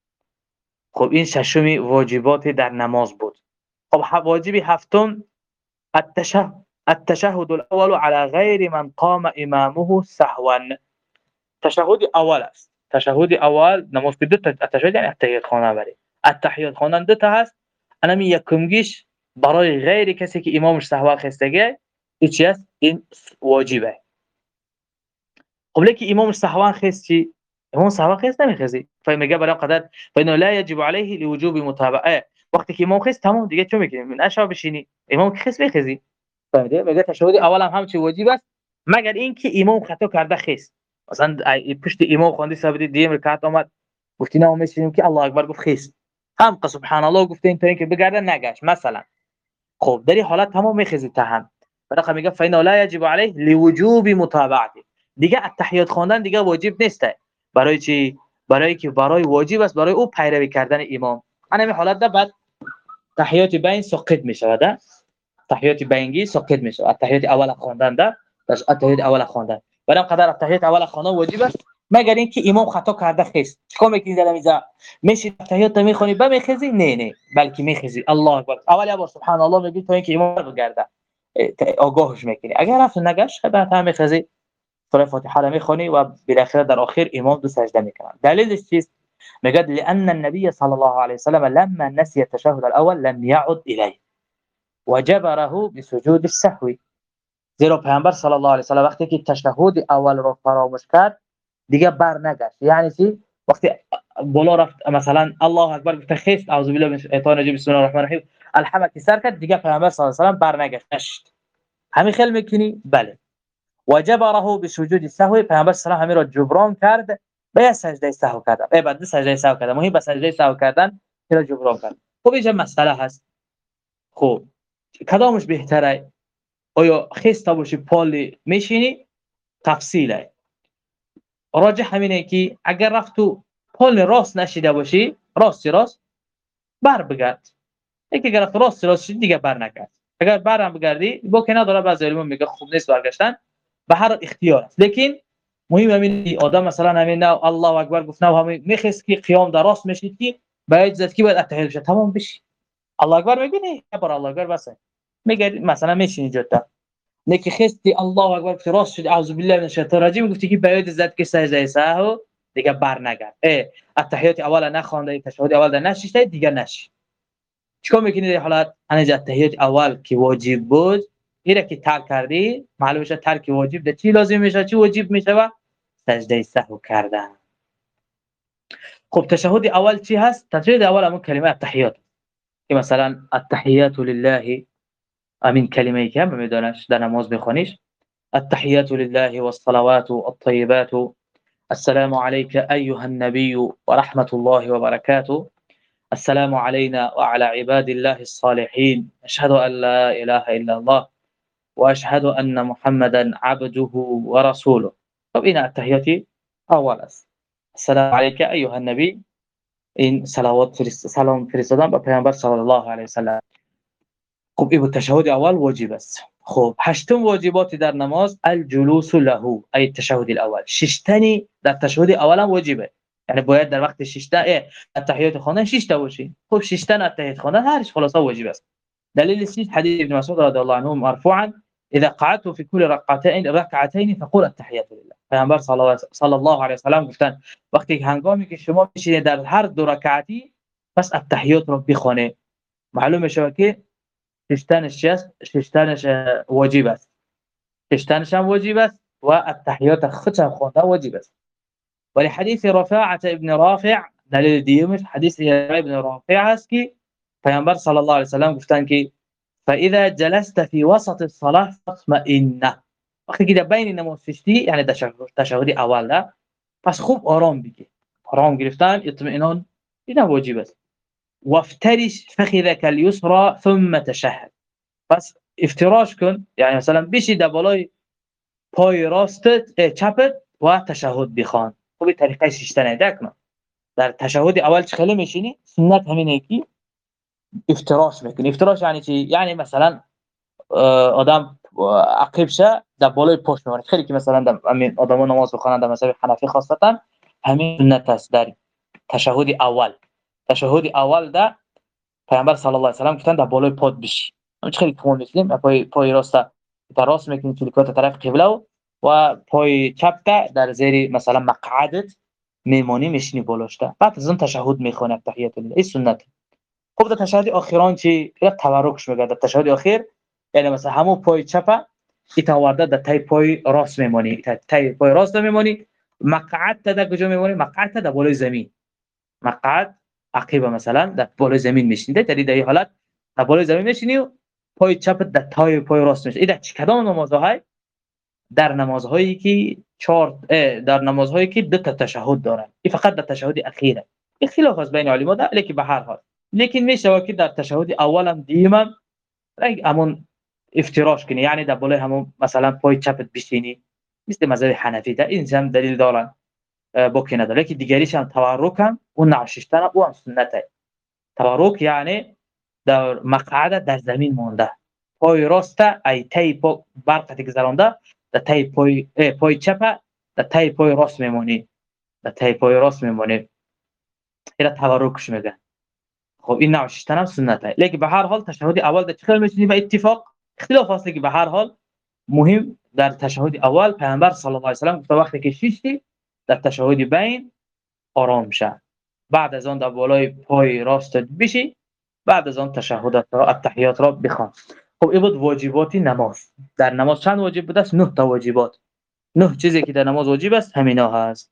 Speaker 1: خب این ششمی واجبات در نماز بود. خب واجب هفتم التشهد التشهد الاول على غیر من قام امامه سهوا. تشهد اول است. تشهد اول نماز دو تا التشهد یعنی التحیات خواندن بری. التحیات خواندن دو تا هست. انا می یکمگیش برای غیر کسی که امامش سهوا خستگی هیچ است، این واجبه. خب لیکن امامش سهوا خستی، امام سهوا خست نمیخزی، فمیگه برای قدر فانه لا يجب عليه لوجوب متابعه. وقتی که امام خست تمام دیگه چه میکنی؟ من اشا بشینی امام خست بخزی. فهمیدی؟ میگه تشهد اول هم همچی واجب است مگر اینکه امام خطا کرده خست. مثلا پشت امام خواندی ثابت دیم رکعت اومد گفتی نه میشینیم که الله اکبر گفت خست، هم سبحان الله گفتین تا اینکه بگرده نگاش مثلا. خب در این حالت تمام میخزی تا هم. برای میگه فانه لا يجب عليه لوجوب متابعته. دیگه التحیات خواندن دیگه واجب نیسته. برای چی؟ برای که برای واجب است برای او پیروی کردن امام. همین حالت ده بعد تحیات بین ساقط میشود. تحیات بینگی ساقط میشه. التحیات اول خواندن ده التحیات اول خواندن. برای قدر التحیات اول خواندن واجب است مگر اینکه امام خطا کرده خست. چیکار میکنی در اینجا؟ میشی التحیات میخونی با میخزی؟ نه نه بلکه میخزی الله اکبر اول یه بار سبحان الله میگی تا اینکه امام بگرده آگاهش میکنی. اگر رفت نگاش بعد هم میخزی سوره فاتحه را میخونی و بالاخره در آخر امام دو سجده میکنه. دلیلش چیست؟ میگه لان النبي صلی الله علیه و سلم لما نسي التشهد الاول لم يعد اليه وجبره بسجود السهو. زیرا پیامبر صلی الله علیه و سلم وقتی که تشهد اول را فراموش کرد دیگه بر نگشت. یعنی چی؟ وقتی بالا رفت مثلا الله اکبر گفت خست اعوذ بالله من الشیطان الرجیم بسم الله الرحمن الرحیم الحمد که سر کرد دیگه پیامبر صلی الله علیه و سلم بر نگشت. همین خیل میکنی؟ بله. وجبره بسجود السهو، پیامبر صلی الله علیه و سلم را جبران کرد به سجده سهو کردن. ای بعد سجده سهو کردن مهم به سجده سهو کردن را جبران کرد. خب اینجا مسئله هست. خب کدامش بهتره؟ آیا خسته باشی پالی میشینی؟ تفصیله. راجح همینه که اگر رفتو پال راست نشیده باشی راست راست بر بگرد. یکی اگر رفت راست راست شید دیگه بر نگرد. اگر برم بگردی با که نداره بعضی علما میگه خوب نیست برگشتن، به هر اختیار است. لیکن مهم همین آدم مثلا همین نه الله اکبر گفت نه همین میخست که قیام درست میشید که باید زد که باید التحیات بشه تمام بشی الله اکبر میگی نه بر الله اکبر بس میگه مثلا میشینی جدا نکی خستی الله اکبر که راست شد اعوذ بالله من الشیطان الرجیم گفتی که باید زد که سجده سهو دیگه بر نگرد. اه التحیات اول نخوانده تشهد اول نشیده دیگه نشی. چیکار میکنی در حالت انجا التحیات اول که واجب بود ایره که ترک کردی معلومه شه ترک واجب ده چی لازم میشه چی واجب میشه و سجده سهو کردن. خب تشهد اول چی هست؟ تشهد اول همون کلمه التحیات که مثلا التحیات لله امین کلمه‌ای که هم میدونش در نماز بخونیش التحیات لله والصلوات الطيبات السلام عليك ايها النبي ورحمه الله وبركاته السلام علينا وعلى عباد الله الصالحين اشهد ان لا اله الا الله واشهد ان محمدا عبده ورسوله. طب این التحیات اول است. السلام عليك ايها النبي این صلوات فرست سلام فرستادن به پیامبر صلی الله علیه و سلم. خب این تشهد اول واجب است. خب هشتم واجبات در نماز الجلوس له ای التشهد الاول. ششتنی در تشهد اول هم واجبه، یعنی باید در وقت ششتن التحیات خواندن ششتا باشی. خب ششتن التحیات خواندن هرش خلاصا واجب است. دلیل شش حدیث ابن مسعود رضی الله عنه مرفوعا اذا قعدت في كل ركعتين ركعتين فقول التحيات لله. پیامبر صلی الله علیه و سلم گفتن وقتی هنگامی که شما بشینید در هر دو رکعتی پس التحیات رو بخونید. معلومه شد که ششتنش است، ششتنش واجب است، ششتنش هم واجب است و التحیات خودش خونده واجب است. ولی حدیث رفاعه ابن رافع دلیل دیومش حدیث ابن رافع است که پیامبر صلی الله علیه و سلم گفتن که فاذا جلست في وسط الصلاه فاطمئن وقتی که در بین نماز شستی یعنی در تشهد اول ده، پس خوب آرام بگیر. آرام گرفتن اطمینان این واجب است. وافترش فخذك اليسرى ثم تشهد. پس افتراش کن، یعنی مثلا بشی در بالای پای راستت چپت و تشهد بخوان. خب طریقه ششتن ایده کن. در تشهد اول چخیلی میشینی؟ سنت همینه که افتراش میکنی. افتراش یعنی چی؟ یعنی مثلا آدم عقب شه در بالای پشت میمونه. خیلی که مثلا در همین آدما نماز بخونن در مذهب حنفی خاصتا همین سنت است. در تشهد اول تشهد اول ده پیامبر صلی الله علیه و سلم گفتن در بالای پات بشی. همین خیلی کمون می‌کنیم. پای پای راست در راست میکنی تلکات طرف قبله و پای چپ در زیر مثلا مقعدت میمونی میشینی بالاشته. بعد از اون تشهد میخونی تحیات الله. این سنت. خب در تشهد آخران چی؟ یک تورکش میگه. در تشهد آخر یعنی مثلا همون پای چپ ایتاورده در تای پای راست میمونی. تای پای راست میمونی. مقعد تا در کجا میمونی؟ مقعد تا در بالای زمین. مقعد عقب مثلا در بالای زمین میشینی. در این حالت در بالای زمین میشینی و پای چپ در تای پای راست میشینی. این در کدام نمازهای؟ در نمازهایی که چهار در نمازهایی که دو تا تشهد دارن. این فقط در تشهد اخیره. اختلاف است بین علما ده، لیکن به هر حال لیکن میشه که در تشهد اول هم دیما همون افتراش کنی، یعنی در بالای همون مثلا پای چپت بشینی مثل مذهب حنفی ده. این هم دلیل دارن بکنه داره که دیگریش هم تورک هم اون نعششتن او هم سنته. تورک یعنی در مقعد در زمین مونده، پای راست ای تای پا برقتی گذرانده در تای پای پای چپ در تای پای راست میمونی. در تای پای راست میمونی. اینا تورکش میگن. خب این نوع ششتن هم سنته. لیکن به هر حال تشهد اول در چه میشینی؟ به اتفاق اختلاف هست که به هر حال مهم در تشهد اول پیامبر صلی الله علیه و سلم گفت وقتی که شیشتی در تشهد بین آرام شه. بعد از آن در بالای پای راست بشی. بعد از آن تشهد التحیات را بخوان. خب این بود واجبات نماز. در نماز چند واجب بوده است؟ نه تا واجبات. نه چیزی که در نماز واجب است همینا هست.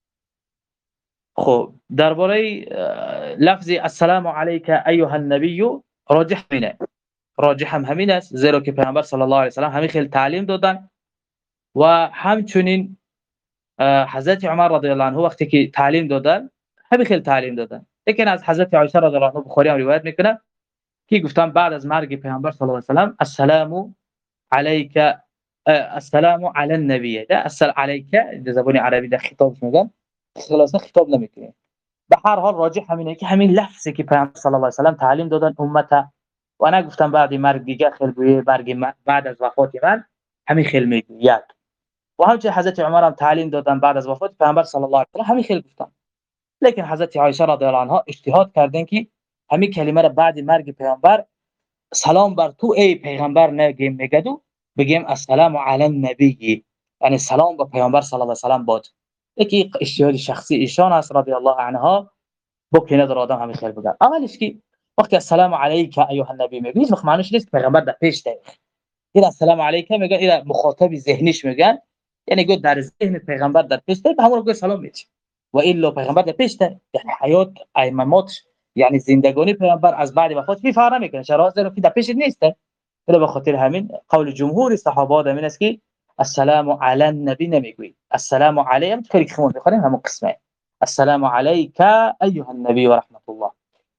Speaker 1: خب درباره لفظ السلام علیک ایها النبی راجح همینه. راجح هم همین است، زیرا که پیامبر صلی الله علیه و سلم همین خیلی تعلیم دادن و همچنین حضرت عمر رضی الله عنه وقتی که تعلیم دادن همین خیلی تعلیم دادن. لیکن از حضرت عایشه رضی الله عنها بخاری هم روایت میکنه که گفتن بعد از مرگ پیامبر صلی الله علیه و سلم السلام علیک السلام علی النبی. ده السلام علیک در زبان عربی در خطاب میگن، خلاصه خطاب نمیکنه. به هر حال راجح همینه که همین لفظی که پیامبر صلی الله علیه و سلم تعلیم دادن امت و نگفتن بعد مرگ دیگه خیلی بوی مرگ بعد از وفات من همین خیلی میگوید. و همچنین حضرت عمر هم تعلیم دادن بعد از وفات پیامبر صلی الله علیه و سلم همین خیلی گفتن. لیکن حضرت عایشه رضی الله عنها اجتهاد کردن که همین کلمه را بعد مرگ پیامبر سلام بر تو ای پیغمبر نگیم میگدو بگیم السلام علی النبی، یعنی سلام به پیامبر صلی الله علیه و سلم باد. یکی اجتهاد شخصی ایشان است رضی الله عنها. بکنه در آدم همین خیلی بگه. اولش که وقتی السلام علیک ایها النبی میگی هیچ معنیش نیست پیغمبر در پیش ده. این السلام علیک میگن این مخاطب ذهنیش میگن، یعنی گفت در ذهن پیغمبر در پیش ده همون رو سلام میگه. و الا پیغمبر در پیش ده یعنی حیات ایممات یعنی زندگانی پیغمبر از بعد وفات می فرق نمیکنه. چرا؟ زیرا که در پیش نیست. ولی به خاطر همین قول جمهور صحابه همین است که السلام علی النبی نمیگویید. السلام علیهم خیلی خمون میخونیم همون قسمه. السلام علیک ایها النبی و رحمت الله.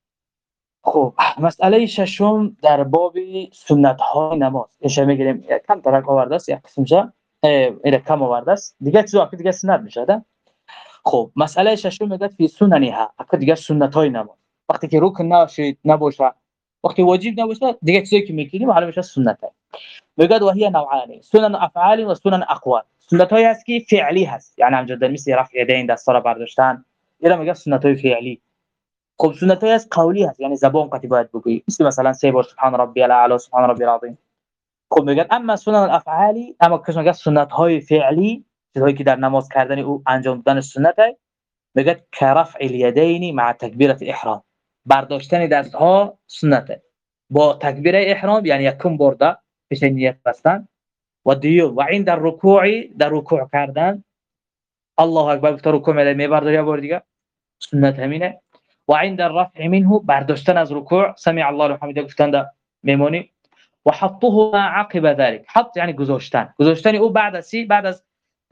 Speaker 1: خب مسئله ششم در باب سنت های نماز. این میگیم کم ترک آورده است، یک قسمش این کم آورده است. دیگه چیزا که دیگه سنت میشه ده. خب مسئله ششم میگه فی سننها، اگه دیگه سنت های نماز وقتی که رکن نباشه نباشه وقتی واجب نباشه دیگه چیزی که میکنیم معلومه میشه سنت های. میگه و هي نوعان سنن افعال و سنن اقوال. سنت های هست که فعلی هست، یعنی همونجا در مثل رفع یدین دستا را برداشتن، اینا میگه سنت های فعلی. خب سنت های هست قولی هست، یعنی زبان قطعی باید بگویی، مثل مثلا سه بار سبحان ربی الاعلی سبحان ربی العظیم. خب میگه اما سنن الافعالی، اما کس میگه سنت های فعلی چیزایی که در نماز کردن او انجام دادن سنت های، میگه کرفع الیدین مع تکبیرة الاحرام. برداشتن دست ها سنته با تکبیره احرام، یعنی یکم برده پیش نیت بستن و دیو و عند الرکوع در رکوع کردن الله اکبر گفت رکوع میاد میبرداری یا بار دیگه سنت همینه. و عند الرفع منه برداشتن از رکوع سمع الله لمن حمده گفتن میمونی. و حطه عقب ذلك. حط یعنی گذاشتن، گذاشتن او بعد از چی؟ بعد از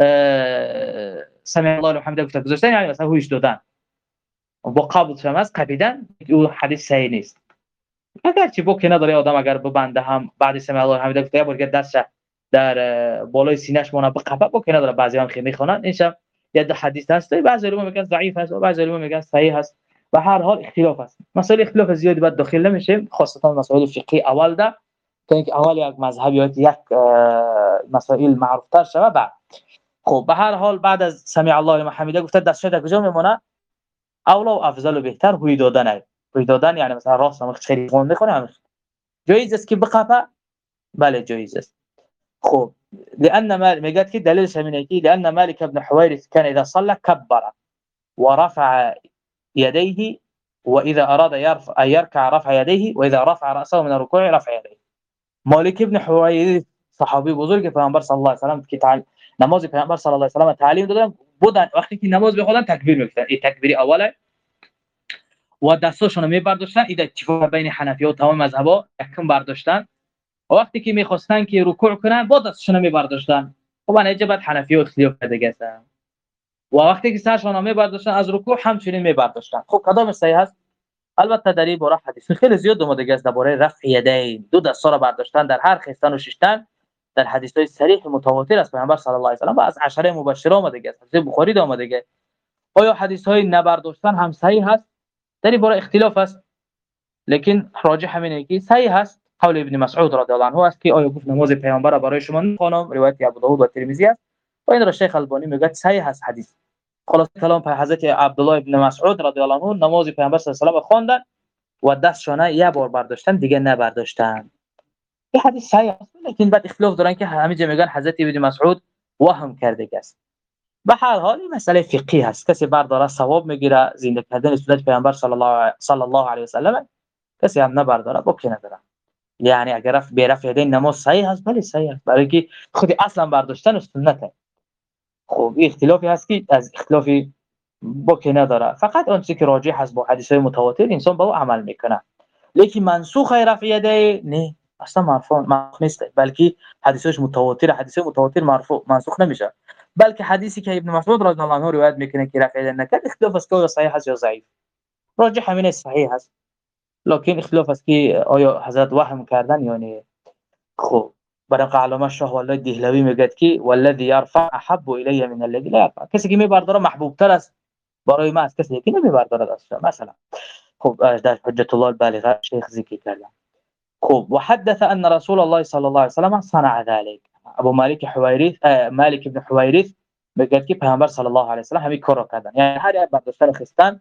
Speaker 1: سمع الله لمن حمده گفت گذاشتن یعنی مثلا هوش دادن با قبض شما از قبیدن، او حدیث صحیح نیست. اگر چی بو که نداره آدم اگر ببنده هم بعد سمع الله لمن حمده گفت یا بر دست در بالای سینه‌اش مونږ په قبه بو که نداره، بعضی هم خیلی میخونن اینشم یه حدیث هست، بعضی علما میگن ضعیف است و بعضی علما میگن صحیح است و هر حال اختلاف است. مسائل اختلاف زیادی بعد داخل نمیشه، خاصتا مسائل فقهی اول ده تا اینکه اول یک مذهب یا یک مسائل معروف تر شود. بعد خب به هر حال بعد از سمع الله لمن حمده گفته دستش در کجا میمونه؟ اولا و افضل و بهتر هوی دادن. هوی دادن یعنی مثلا راست هم خیلی خون میکنه، جایز است که بقفه، بله جایز است. خب لان مالك میگه که دلیلش همینه که لان مالك ابن حويرث كان اذا صلى كبر ورفع يديه واذا اراد يرفع يركع رفع يديه واذا رفع راسه من الركوع رفع يديه. مالك ابن حويرث صحابی بزرگ پیامبر صلی الله علیه و سلام که تعال نماز پیامبر صلی الله علیه و سلام تعلیم دادن بودن، وقتی که نماز بخونن تکبیر میگفتن، این تکبیر اوله و دستاشون رو میبرداشتن. این اتفاق بین حنفی‌ها و تمام مذهب‌ها یکم برداشتن، و وقتی که میخواستن که رکوع کنن با دستشون رو میبرداشتن. خب انا اجابت حنفی‌ها اختلاف دیگه است، و وقتی که سرشون رو میبرداشتن از رکوع همچنین میبرداشتن. خب کدام صحیح است؟ البته در این باره حدیث خیلی زیاد اومده است درباره رفع یدین، دو دست را برداشتن در هر خستن و ششتن، در حدیث‌های صریح متواتر است پیامبر صلی الله علیه و سلم و از عشره مبشره اومده است. حدیث بخاری اومده است. آیا حدیث‌های نبرداشتن هم صحیح است؟ در این باره اختلاف است، لیکن راجح همینه که صحیح است. قول ابن مسعود رضی الله عنه است که آیا گفت نماز پیامبر را برای شما می‌خوانم، روایت ابو داود و ترمذی است و این را شیخ البانی میگه صحیح است حدیث. خلاص کلام پر حضرت عبدالله ابن مسعود رضی الله عنه نماز پیامبر صلی الله علیه و سلم خواندن و دستشون یک بار برداشتن دیگه نبرداشتن. این حدیث صحیح است، لیکن بعد اختلاف دارن که همینجا میگن حضرت ابن مسعود وهم کرده است. به هر حال این مسئله فقهی است، کسی برداره ثواب میگیره، زنده کردن سنت پیامبر صلی الله صلی الله علیه و سلم، کسی هم نبرداره بکی نداره. یعنی اگر رفع به رفع یدین نماز صحیح است، بله صحیح است، برای که خود اصلا برداشتن سنته. خب این اختلافی هست که از اختلافی بکی نداره، فقط اون چیزی که راجح است با حدیث متواتر انسان با او عمل میکنه. لیکن منسوخ رفع یدین نه، اصلا مرفوع مرفوع نیست، بلکه حدیثش متواتر، حدیث متواتر مرفوع منسوخ نمیشه، بلکه حدیثی که ابن مسعود رضی الله عنه روایت میکنه که رفع یدین نکرد اختلاف است که صحیح است یا ضعیف. راجح همین صحیح است، لکن اختلاف است که آیا حضرت وهم کردن یا نه. خب برای علامه شاه والله دهلوی میگه که والذی یرفع احب الی من الذی لا یرفع، کسی که میبرداره محبوب تر است برای ما از کسی که نمیبرداره است. مثلا خب در حجت الله البالغه شیخ ذکر کردن. خب وحدث ان رسول الله صلی الله علیه و سلم صنع ذلك. ابو مالک حویرث مالک ابن حویرث میگه که پیامبر صلی الله علیه و سلم همین کارو کردن، یعنی هر یک برداشتن خستن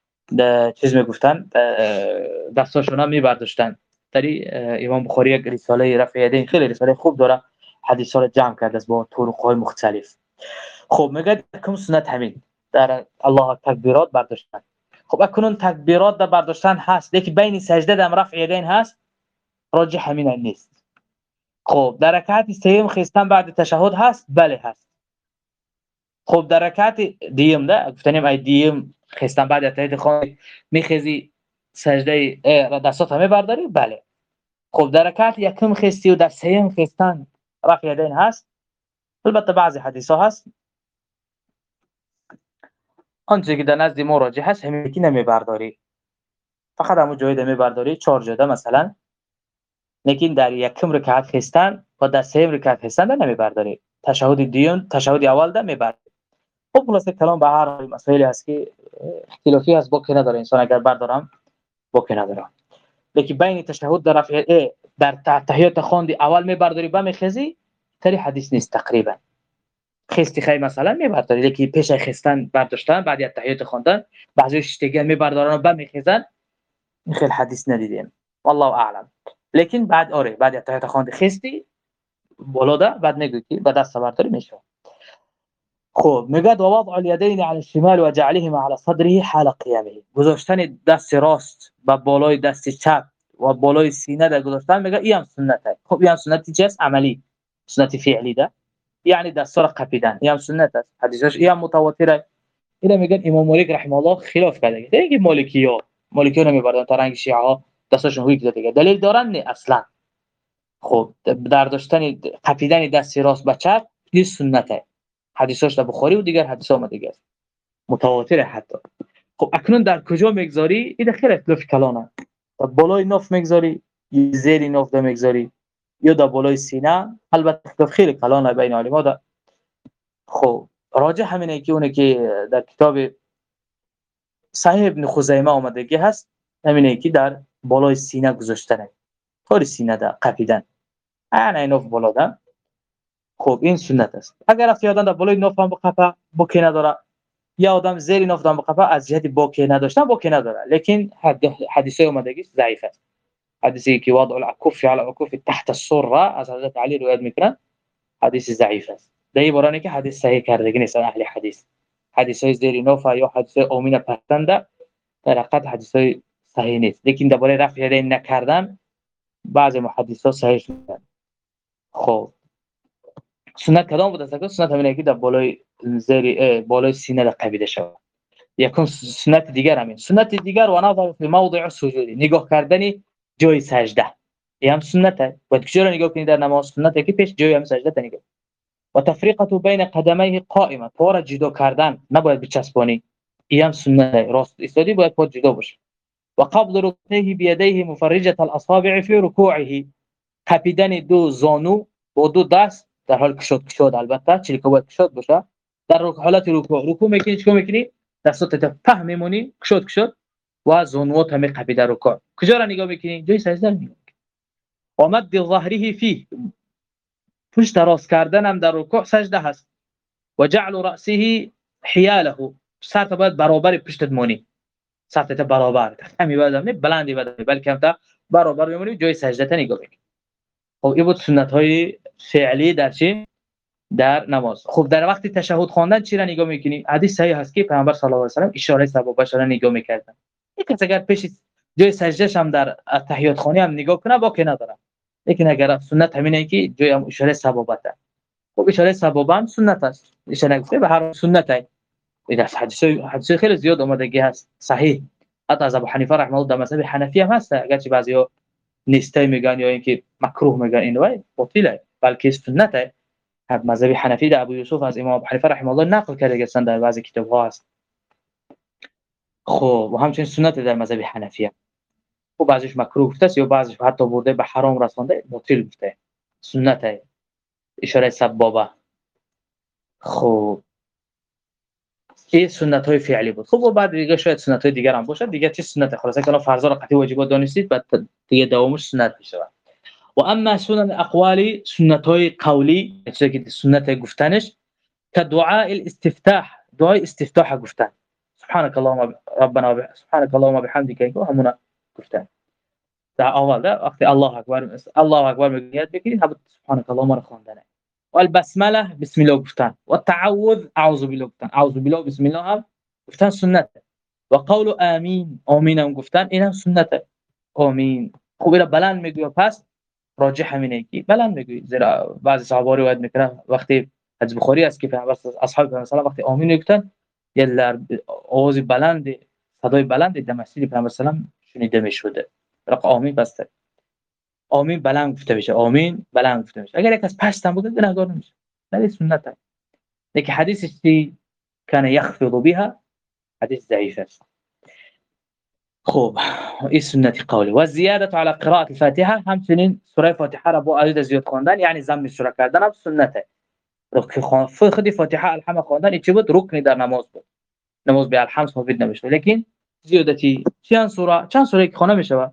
Speaker 1: چیز میگفتن دستاشون میبرداشتن. تری امام بخاری یک رساله رفع یدین خیلی رساله خوب داره، حدیثا رو جمع کرده است با طرق‌های مختلف. خب میگه کم سنت همین در الله تکبیرات برداشتن. خب اکنون تکبیرات در برداشتن هست، لیکن بین سجده در رفع یدین هست، راجح همین نیست. خب در رکعت سوم خستن بعد تشهد هست، بله هست. خب در رکعت دیم ده گفتنیم ای دیم خستن بعد تحیت خواهی میخیزی سجده دستات همه برداری، بله. خب در رکعت یکم خستی و در سوم خستن رفع یدین هست، البته بعضی حدیثا هست آنچه که در نزد ما راجح هست همین که نمیبرداری، فقط همون جایی ده میبرداری چهار جاده مثلا، لیکن در یکم رکعت خستن و در سوم رکعت خستن ده نمیبرداری، تشهد دیون تشهد اول ده میبرداری. خب خلاصه کلام به هر مسائلی هست که اختلافی هست، باکی نداره انسان اگر بردارم باکی نداره، لیکن بین تشهد در رفع در تحیات خواندی اول میبرداری با میخزی تری حدیث نیست تقریبا. خستی خی مثلا میبرداری، لیکن پیش خستن برداشتن بعد از تحیات خواندن بعضیش دیگه میبردارن و با میخزن، این خیلی حدیث ندیدیم والله اعلم. لیکن بعد آره بعد از تحیات خواندی خستی بالا ده بعد میگی که بعد دست برداری میشه. خب میگه وضع الیدین علی الشمال و جعلهما علی صدره حال قیامه، گذاشتن دست راست با بالای دست چپ و بالای سینه در گذاشتن، میگه این هم سنته. خب این هم سنتی چیست؟ عملی، سنت فعلی ده، یعنی دست را قپیدن، این هم سنت است، حدیثش این هم متواتره. اینا میگن امام مالک رحمه الله خلاف کرده، دیگه مالکی‌ها مالکی‌ها نمیبردن تا رنگ شیعه ها دستاشون هویک داده، دلیل دارن نه اصلا. خب در داشتن قپیدن دست راست به چپ این سنته. حدیثاش در بخاری و دیگر حدیث آمده است، متواتر حتی. خب اکنون در کجا میگذاری؟ این خیلی اختلاف کلانه. در بالای ناف میگذاری یا زیر ناف میگذاری یا در بالای سینه؟ البته اختلاف خیلی کلانه بین علما ده. خب راجح همینه که اونه که در کتاب صحیح ابن خزیمه آمدگی هست، همینه که در بالای سینه گذاشتنه، کار سینه ده قپیدن انا ناف بالا ده. خب این سنت است. اگر افتی آدم در بالای ناف هم بقپه باکی نداره، یا آدم زیر ناف هم بقپه از جهت باکی نداشتن باکی نداره، لیکن حدیثه اومدگی ضعیف است. حدیثی که وضع الکف علی الکف تحت السره از حضرت علی روایت میکنن، حدیث ضعیف است. در این بارانه که حدیث صحیح کردگی نیست اهل حدیث. حدیثای زیر ناف یا حدیث آمین پرتنده در حقیقت حدیثای صحیح نیست، لیکن درباره رفع یدین نکردن بعضی محدثا صحیح میگن. خب سنت کدام بود است؟ سنت همینه که در بالای زیر بالای سینه قبیده شود. یکم سنت دیگر همین. سنت دیگر و نظر فی موضع السجود، نگاه کردن جای سجده. این هم سنته. باید کجا نگاه کنی در نماز؟ سنته که پیش جای هم سجده نگاه. و تفریقه بین قدمیه قائمه، پا را جدا کردن، نباید بچسبانی. این هم سنته. راست ایستادی باید پا جدا باشه. و قبض رکبتیه بیدیه مفرجه الاصابع فی رکوعه، قپیدن دو زانو با دو دست در حال کشاد کشاد، البته چیزی که باید کشاد باشه در حالت رکوع. رکوع میکنی چیکار میکنی؟ دستات تا په میمونی کشاد کشاد و زانوات هم قپیده رکوع. کجا را نگاه میکنی؟ جای سجده رو نگاه. و مد ظهره فی، پشت راست کردن هم در رکوع سجده هست. و جعل رأسه حیاله، سر تا باید برابر پشتت مونی، سر تا برابر همین بعد نه بلندی بعد بلکه هم تا برابر میمونی جای سجده تا نگاه میکنی. خب این بود سنت های فعلی در چی؟ در نماز. خب در وقت تشهد خواندن چی را نگاه میکنی؟ حدیث صحیح هست که پیامبر صلی الله علیه و سلم اشاره سبابش را نگاه میکردن. یک اگر پیش جای سجدهش هم در تحیات خانی هم نگاه کنه باکی نداره، لیکن اگر سنت همینه که جای هم اشاره سبابته. خب اشاره سباب هم سنت است، اشاره گفته به هر سنت ای. این حدیث حدیث خیلی زیاد اومدگی هست صحیح. حتی از ابو حنیفه رحمه الله در مذهب حنفی هم هست، اگرچه بعضیا نیسته میگن یا اینکه مکروه میگن، این وای باطله، بلکه سنته. مذهب حنفی در ابو یوسف از امام ابو حنیفه رحمه الله نقل کرده است، در بعضی کتاب‌ها است. خب و همچنین سنت در مذهب حنفی است. و بعضیش مکروه گفته است یا بعضیش حتی برده به حرام رسانده، باطل گفته. سنت اشاره سبابه. خب این سنت های فعلی بود. خب و بعد دیگه شاید سنت های دیگر هم باشه، دیگه چه سنت خلاصه که فرض را قطعی واجبات دانستید بعد دیگه دوامش سنت میشه. و اما سنن اقوالی، سنت های قولی، چیزی که سنت گفتنش که دعاء الاستفتاح، دعای استفتاح گفتن سبحانك اللهم ربنا و سبحانك اللهم بحمدك، و همونا گفتن در اول ده وقتی الله اکبر الله اکبر میگید بگید سبحانك اللهم را خواندن. و البسمله بسم الله گفتن، و التعوذ اعوذ بالله گفتن، اعوذ بالله بسم الله هم گفتن سنت. و قول آمین، آمین هم گفتن، این هم سنت. آمین خوب را بلند میگوی، پس راجح همینه که بلند میگوی، زیرا بعضی صحابه روایت میکنن وقتی حدیث بخاری است که پیامبر اصحاب پیامبر صلی الله وقتی آمین میگفتن یه آواز بلند، صدای بلند در مسجد پیامبر صلی الله شنیده میشد. رق آمین بسته، آمین بلند گفته بشه، آمین بلند گفته بشه. اگر یک از پست هم بود گناهگار نمیشه، ولی سنت است. لیکن حدیثی که کان یخفض بها حدیث ضعیف است. خوب این سنت قولی. و زیاده علی قراءه الفاتحه، همچنین سوره فاتحه را با آیات زیاد خواندن، یعنی ضم سوره کردن هم سنته. رکن خوان خود فاتحه الحمد خواندن چه بود؟ رکنی در نماز بود. نماز به الحمد ثابت نمیشه، لیکن زیادتی چند سوره چند سوره که خوانده میشه،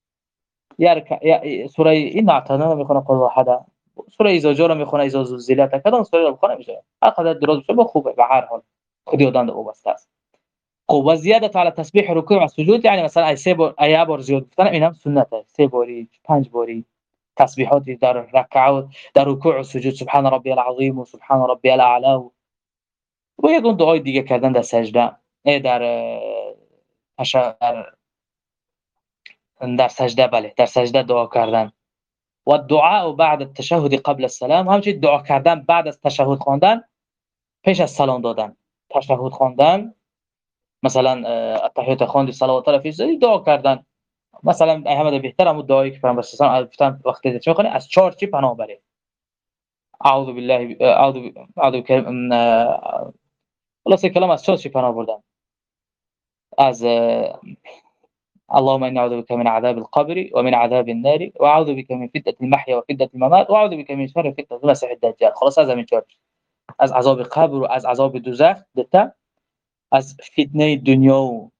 Speaker 1: یا سوره این اعتنا میخونه قل واحده، سوره اذا جاء میخونه اذا زلزلت، کدام سوره رو میخونه میشه هر قدر درست بشه خوبه به هر حال خودی آدم او بسته است. خب و زیاده علی تسبیح رکوع و سجود، یعنی مثلا ای سه بار ای بار زیاد گفتن این هم سنت است، سه باری پنج باری تسبیحاتی در رکوع در رکوع و سجود، سبحان ربی العظیم و سبحان ربی الاعلی، و یگون دعای دیگه کردن در سجده، در در در سجده، بله در سجده دعا کردن. و الدعاء بعد التشهد قبل السلام، همچنین دعا کردن بعد از تشهد خواندن پیش از سلام دادن. تشهد خواندن مثلا التحیات خواندی صلوات را فی دعا کردن مثلا احمد بهتر همون دعایی که پیامبر صلی الله علیه و آله گفتن وقتی چه کنی از چهار چی پناه بری. اعوذ بالله اعوذ اعوذ بکلم خلاص کلام از چهار چی پناه بردن. از اللهم إني أعوذ بك من عذاب القبر ومن عذاب النار وأعوذ بك من فتنة المحيا وفتنة الممات وأعوذ بك من شر فتنة المسيح الدجال. خلاص از همین چهار از عذاب قبر و از عذاب دوزخ دتا، از فتنه دنیا و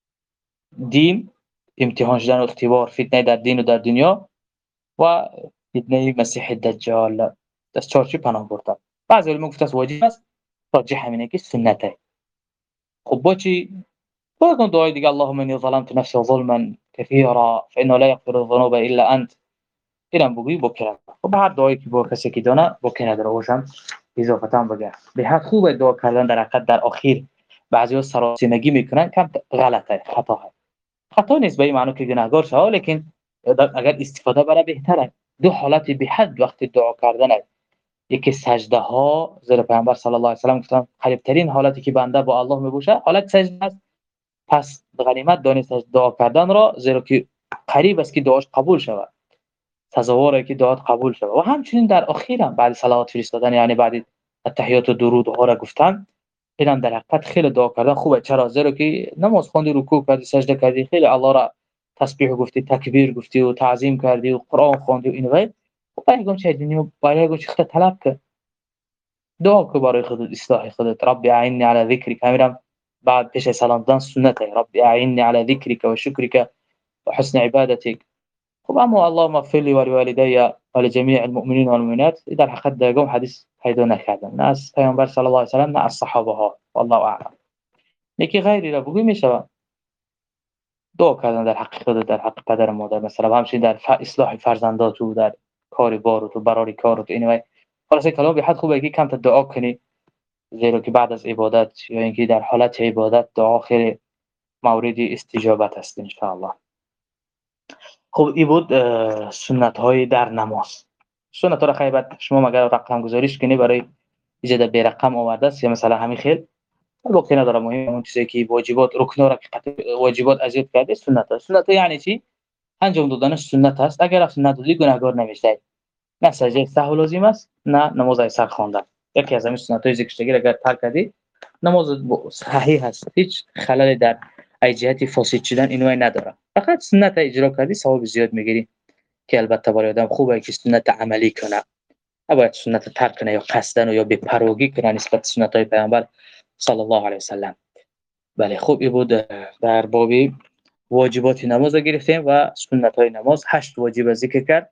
Speaker 1: دین، امتحان شدن و اختبار فتنه در دین و در دنیا و فتنه مسیح دجال. از چهار چی پناه بردن. بعضی علما گفتن واجب است، راجح همینه که سنته. خب با چی؟ با کن دعای دیگه اللهم اني ظلمت نفسي ظلما كثيرا فانه لا يغفر الذنوب الا انت. اینم بگویی بکنه. خب هر دعایی که با کسی که دانه بکنه در روشم اضافه بگه. به هر خوب دعا کردن در حقیقت در اخیر بعضیا سراسیمگی میکنن، کم غلطه، خطا ہے. خطا نیست به این معنی که گناهگار شه، لیکن اگر استفاده بره بهتره. دو حالت به حد وقتی دعا کردن است. یکی سجده ها، زیر پیامبر صلی الله علیه و سلم گفتن قریب ترین حالتی که بنده با الله میبوشه حالت سجده است. پس غنیمت دانست دعا کردن را، زیرا که قریب است که دعاش قبول شود، سزاواره که دعات قبول شود. و همچنین در اخیر هم بعد صلوات فرستادن، یعنی بعد التحیات و درود ها را گفتن، اینم در حقیقت خیلی دعا کردن خوبه. چرا؟ زیرا که نماز خوندی، رکوع کردی، سجده کردی، خیلی الله را تسبیح گفتی، تکبیر گفتی و تعظیم کردی و قرآن خوندی و این وای، و پیغام چه دنیا برای گوش خود طلب که دعا که برای خودت اصلاح خودت. رب اعینی علی ذکرک، امیرم بعد پیش سلام دادن سنته. رب اعینی علی ذکرک و شکرک و حسن عبادتک. خب اما اللهم اغفر لي ولوالدي ولجميع المؤمنين والمؤمنات در حقیقت درگم حدیث پیدا نکردم، نه از پیامبر صلی الله علیه و سلم نه از صحابه ها، والله اعلم. یکی غیری را بگوی میشود. دعا کردن در حق خود، در حق پدر و مادر، مثلا همچنین در اصلاح فرزندات و در کار بار و تو براری کار و تو اینوای. خلاص کلام به حد خوبه که کم تا دعا کنی، زیرا که بعد از عبادت یا اینکه در حالت عبادت دعا خیلی مورد استجابت است ان شاء الله. خب این بود سنت های در نماز. سنت ها را خیلی شما مگر رقم گذاریش کنی برای ایجاد به رقم آورده است یا مثلا همین خیل باقی نداره. مهم اون چیزی که واجبات رکن را که واجبات ازید کرده سنت ها. سنت ها یعنی چی؟ انجام دادن سنت است. اگر سنت دادی گناهگار نمیشی. نه سجده سهو لازم است، نه نماز سر خواندن. یکی از همین سنت های ذکر شده اگر ترک کردی نماز صحیح است، هیچ خلل در ای جهتی فاسد شدن اینو نداره. فقط سنت اجرا کردی ثواب زیاد میگیری که البته برای آدم خوبه که سنت عملی کنه، نباید سنت ترک کنه یا قصدن یا بی پروگی کنه نسبت سنت های پیامبر صلی الله علیه و سلم. بله خوب این بود در باب واجبات نماز گرفتیم و سنت های نماز. هشت واجب ذکر کرد.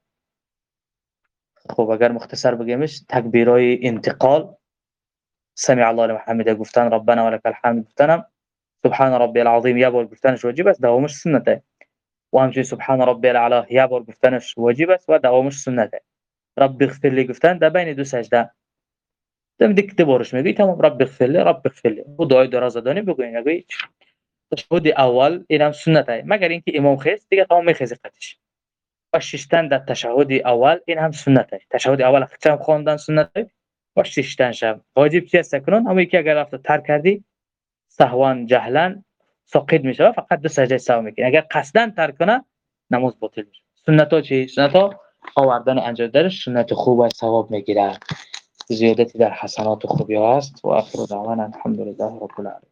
Speaker 1: خب اگر مختصر بگیمش، تکبیرای انتقال، سمع الله لمن حمده گفتن، ربنا ولک الحمد گفتنم، سبحان ربی العظیم یا بار گفتنش واجب است، دوامش سنته. و همچنین سبحان ربی الاعلی یا بار گفتنش واجب است و دوامش سنته. رب اغفر لی گفتن در بین دو سجده دم دیگه دوبارش میگی تمام. رب اغفر لی رب اغفر لی و دعای درازدانی بگوین. اگه تشهد اول اینم سنته، مگر اینکه امام خیز دیگه تمام میخیزه قطش. و ششتن در تشهد اول این هم سنته. تشهد اول خچم خواندن سنته و ششتن شب واجب چی است کنون؟ اما یکی اگر رفت ترک کردی سهوان جهلن ساقط میشه، فقط دو سجده سهو میکنه. اگر قصدن ترک کنه نماز باطل میشه. سنت ها چی؟ سنت ها آوردن انجام درش سنت خوب و ثواب میگیره، زیادتی در حسنات و خوبی هست. و آخر دعوانا الحمدلله رب العالمین.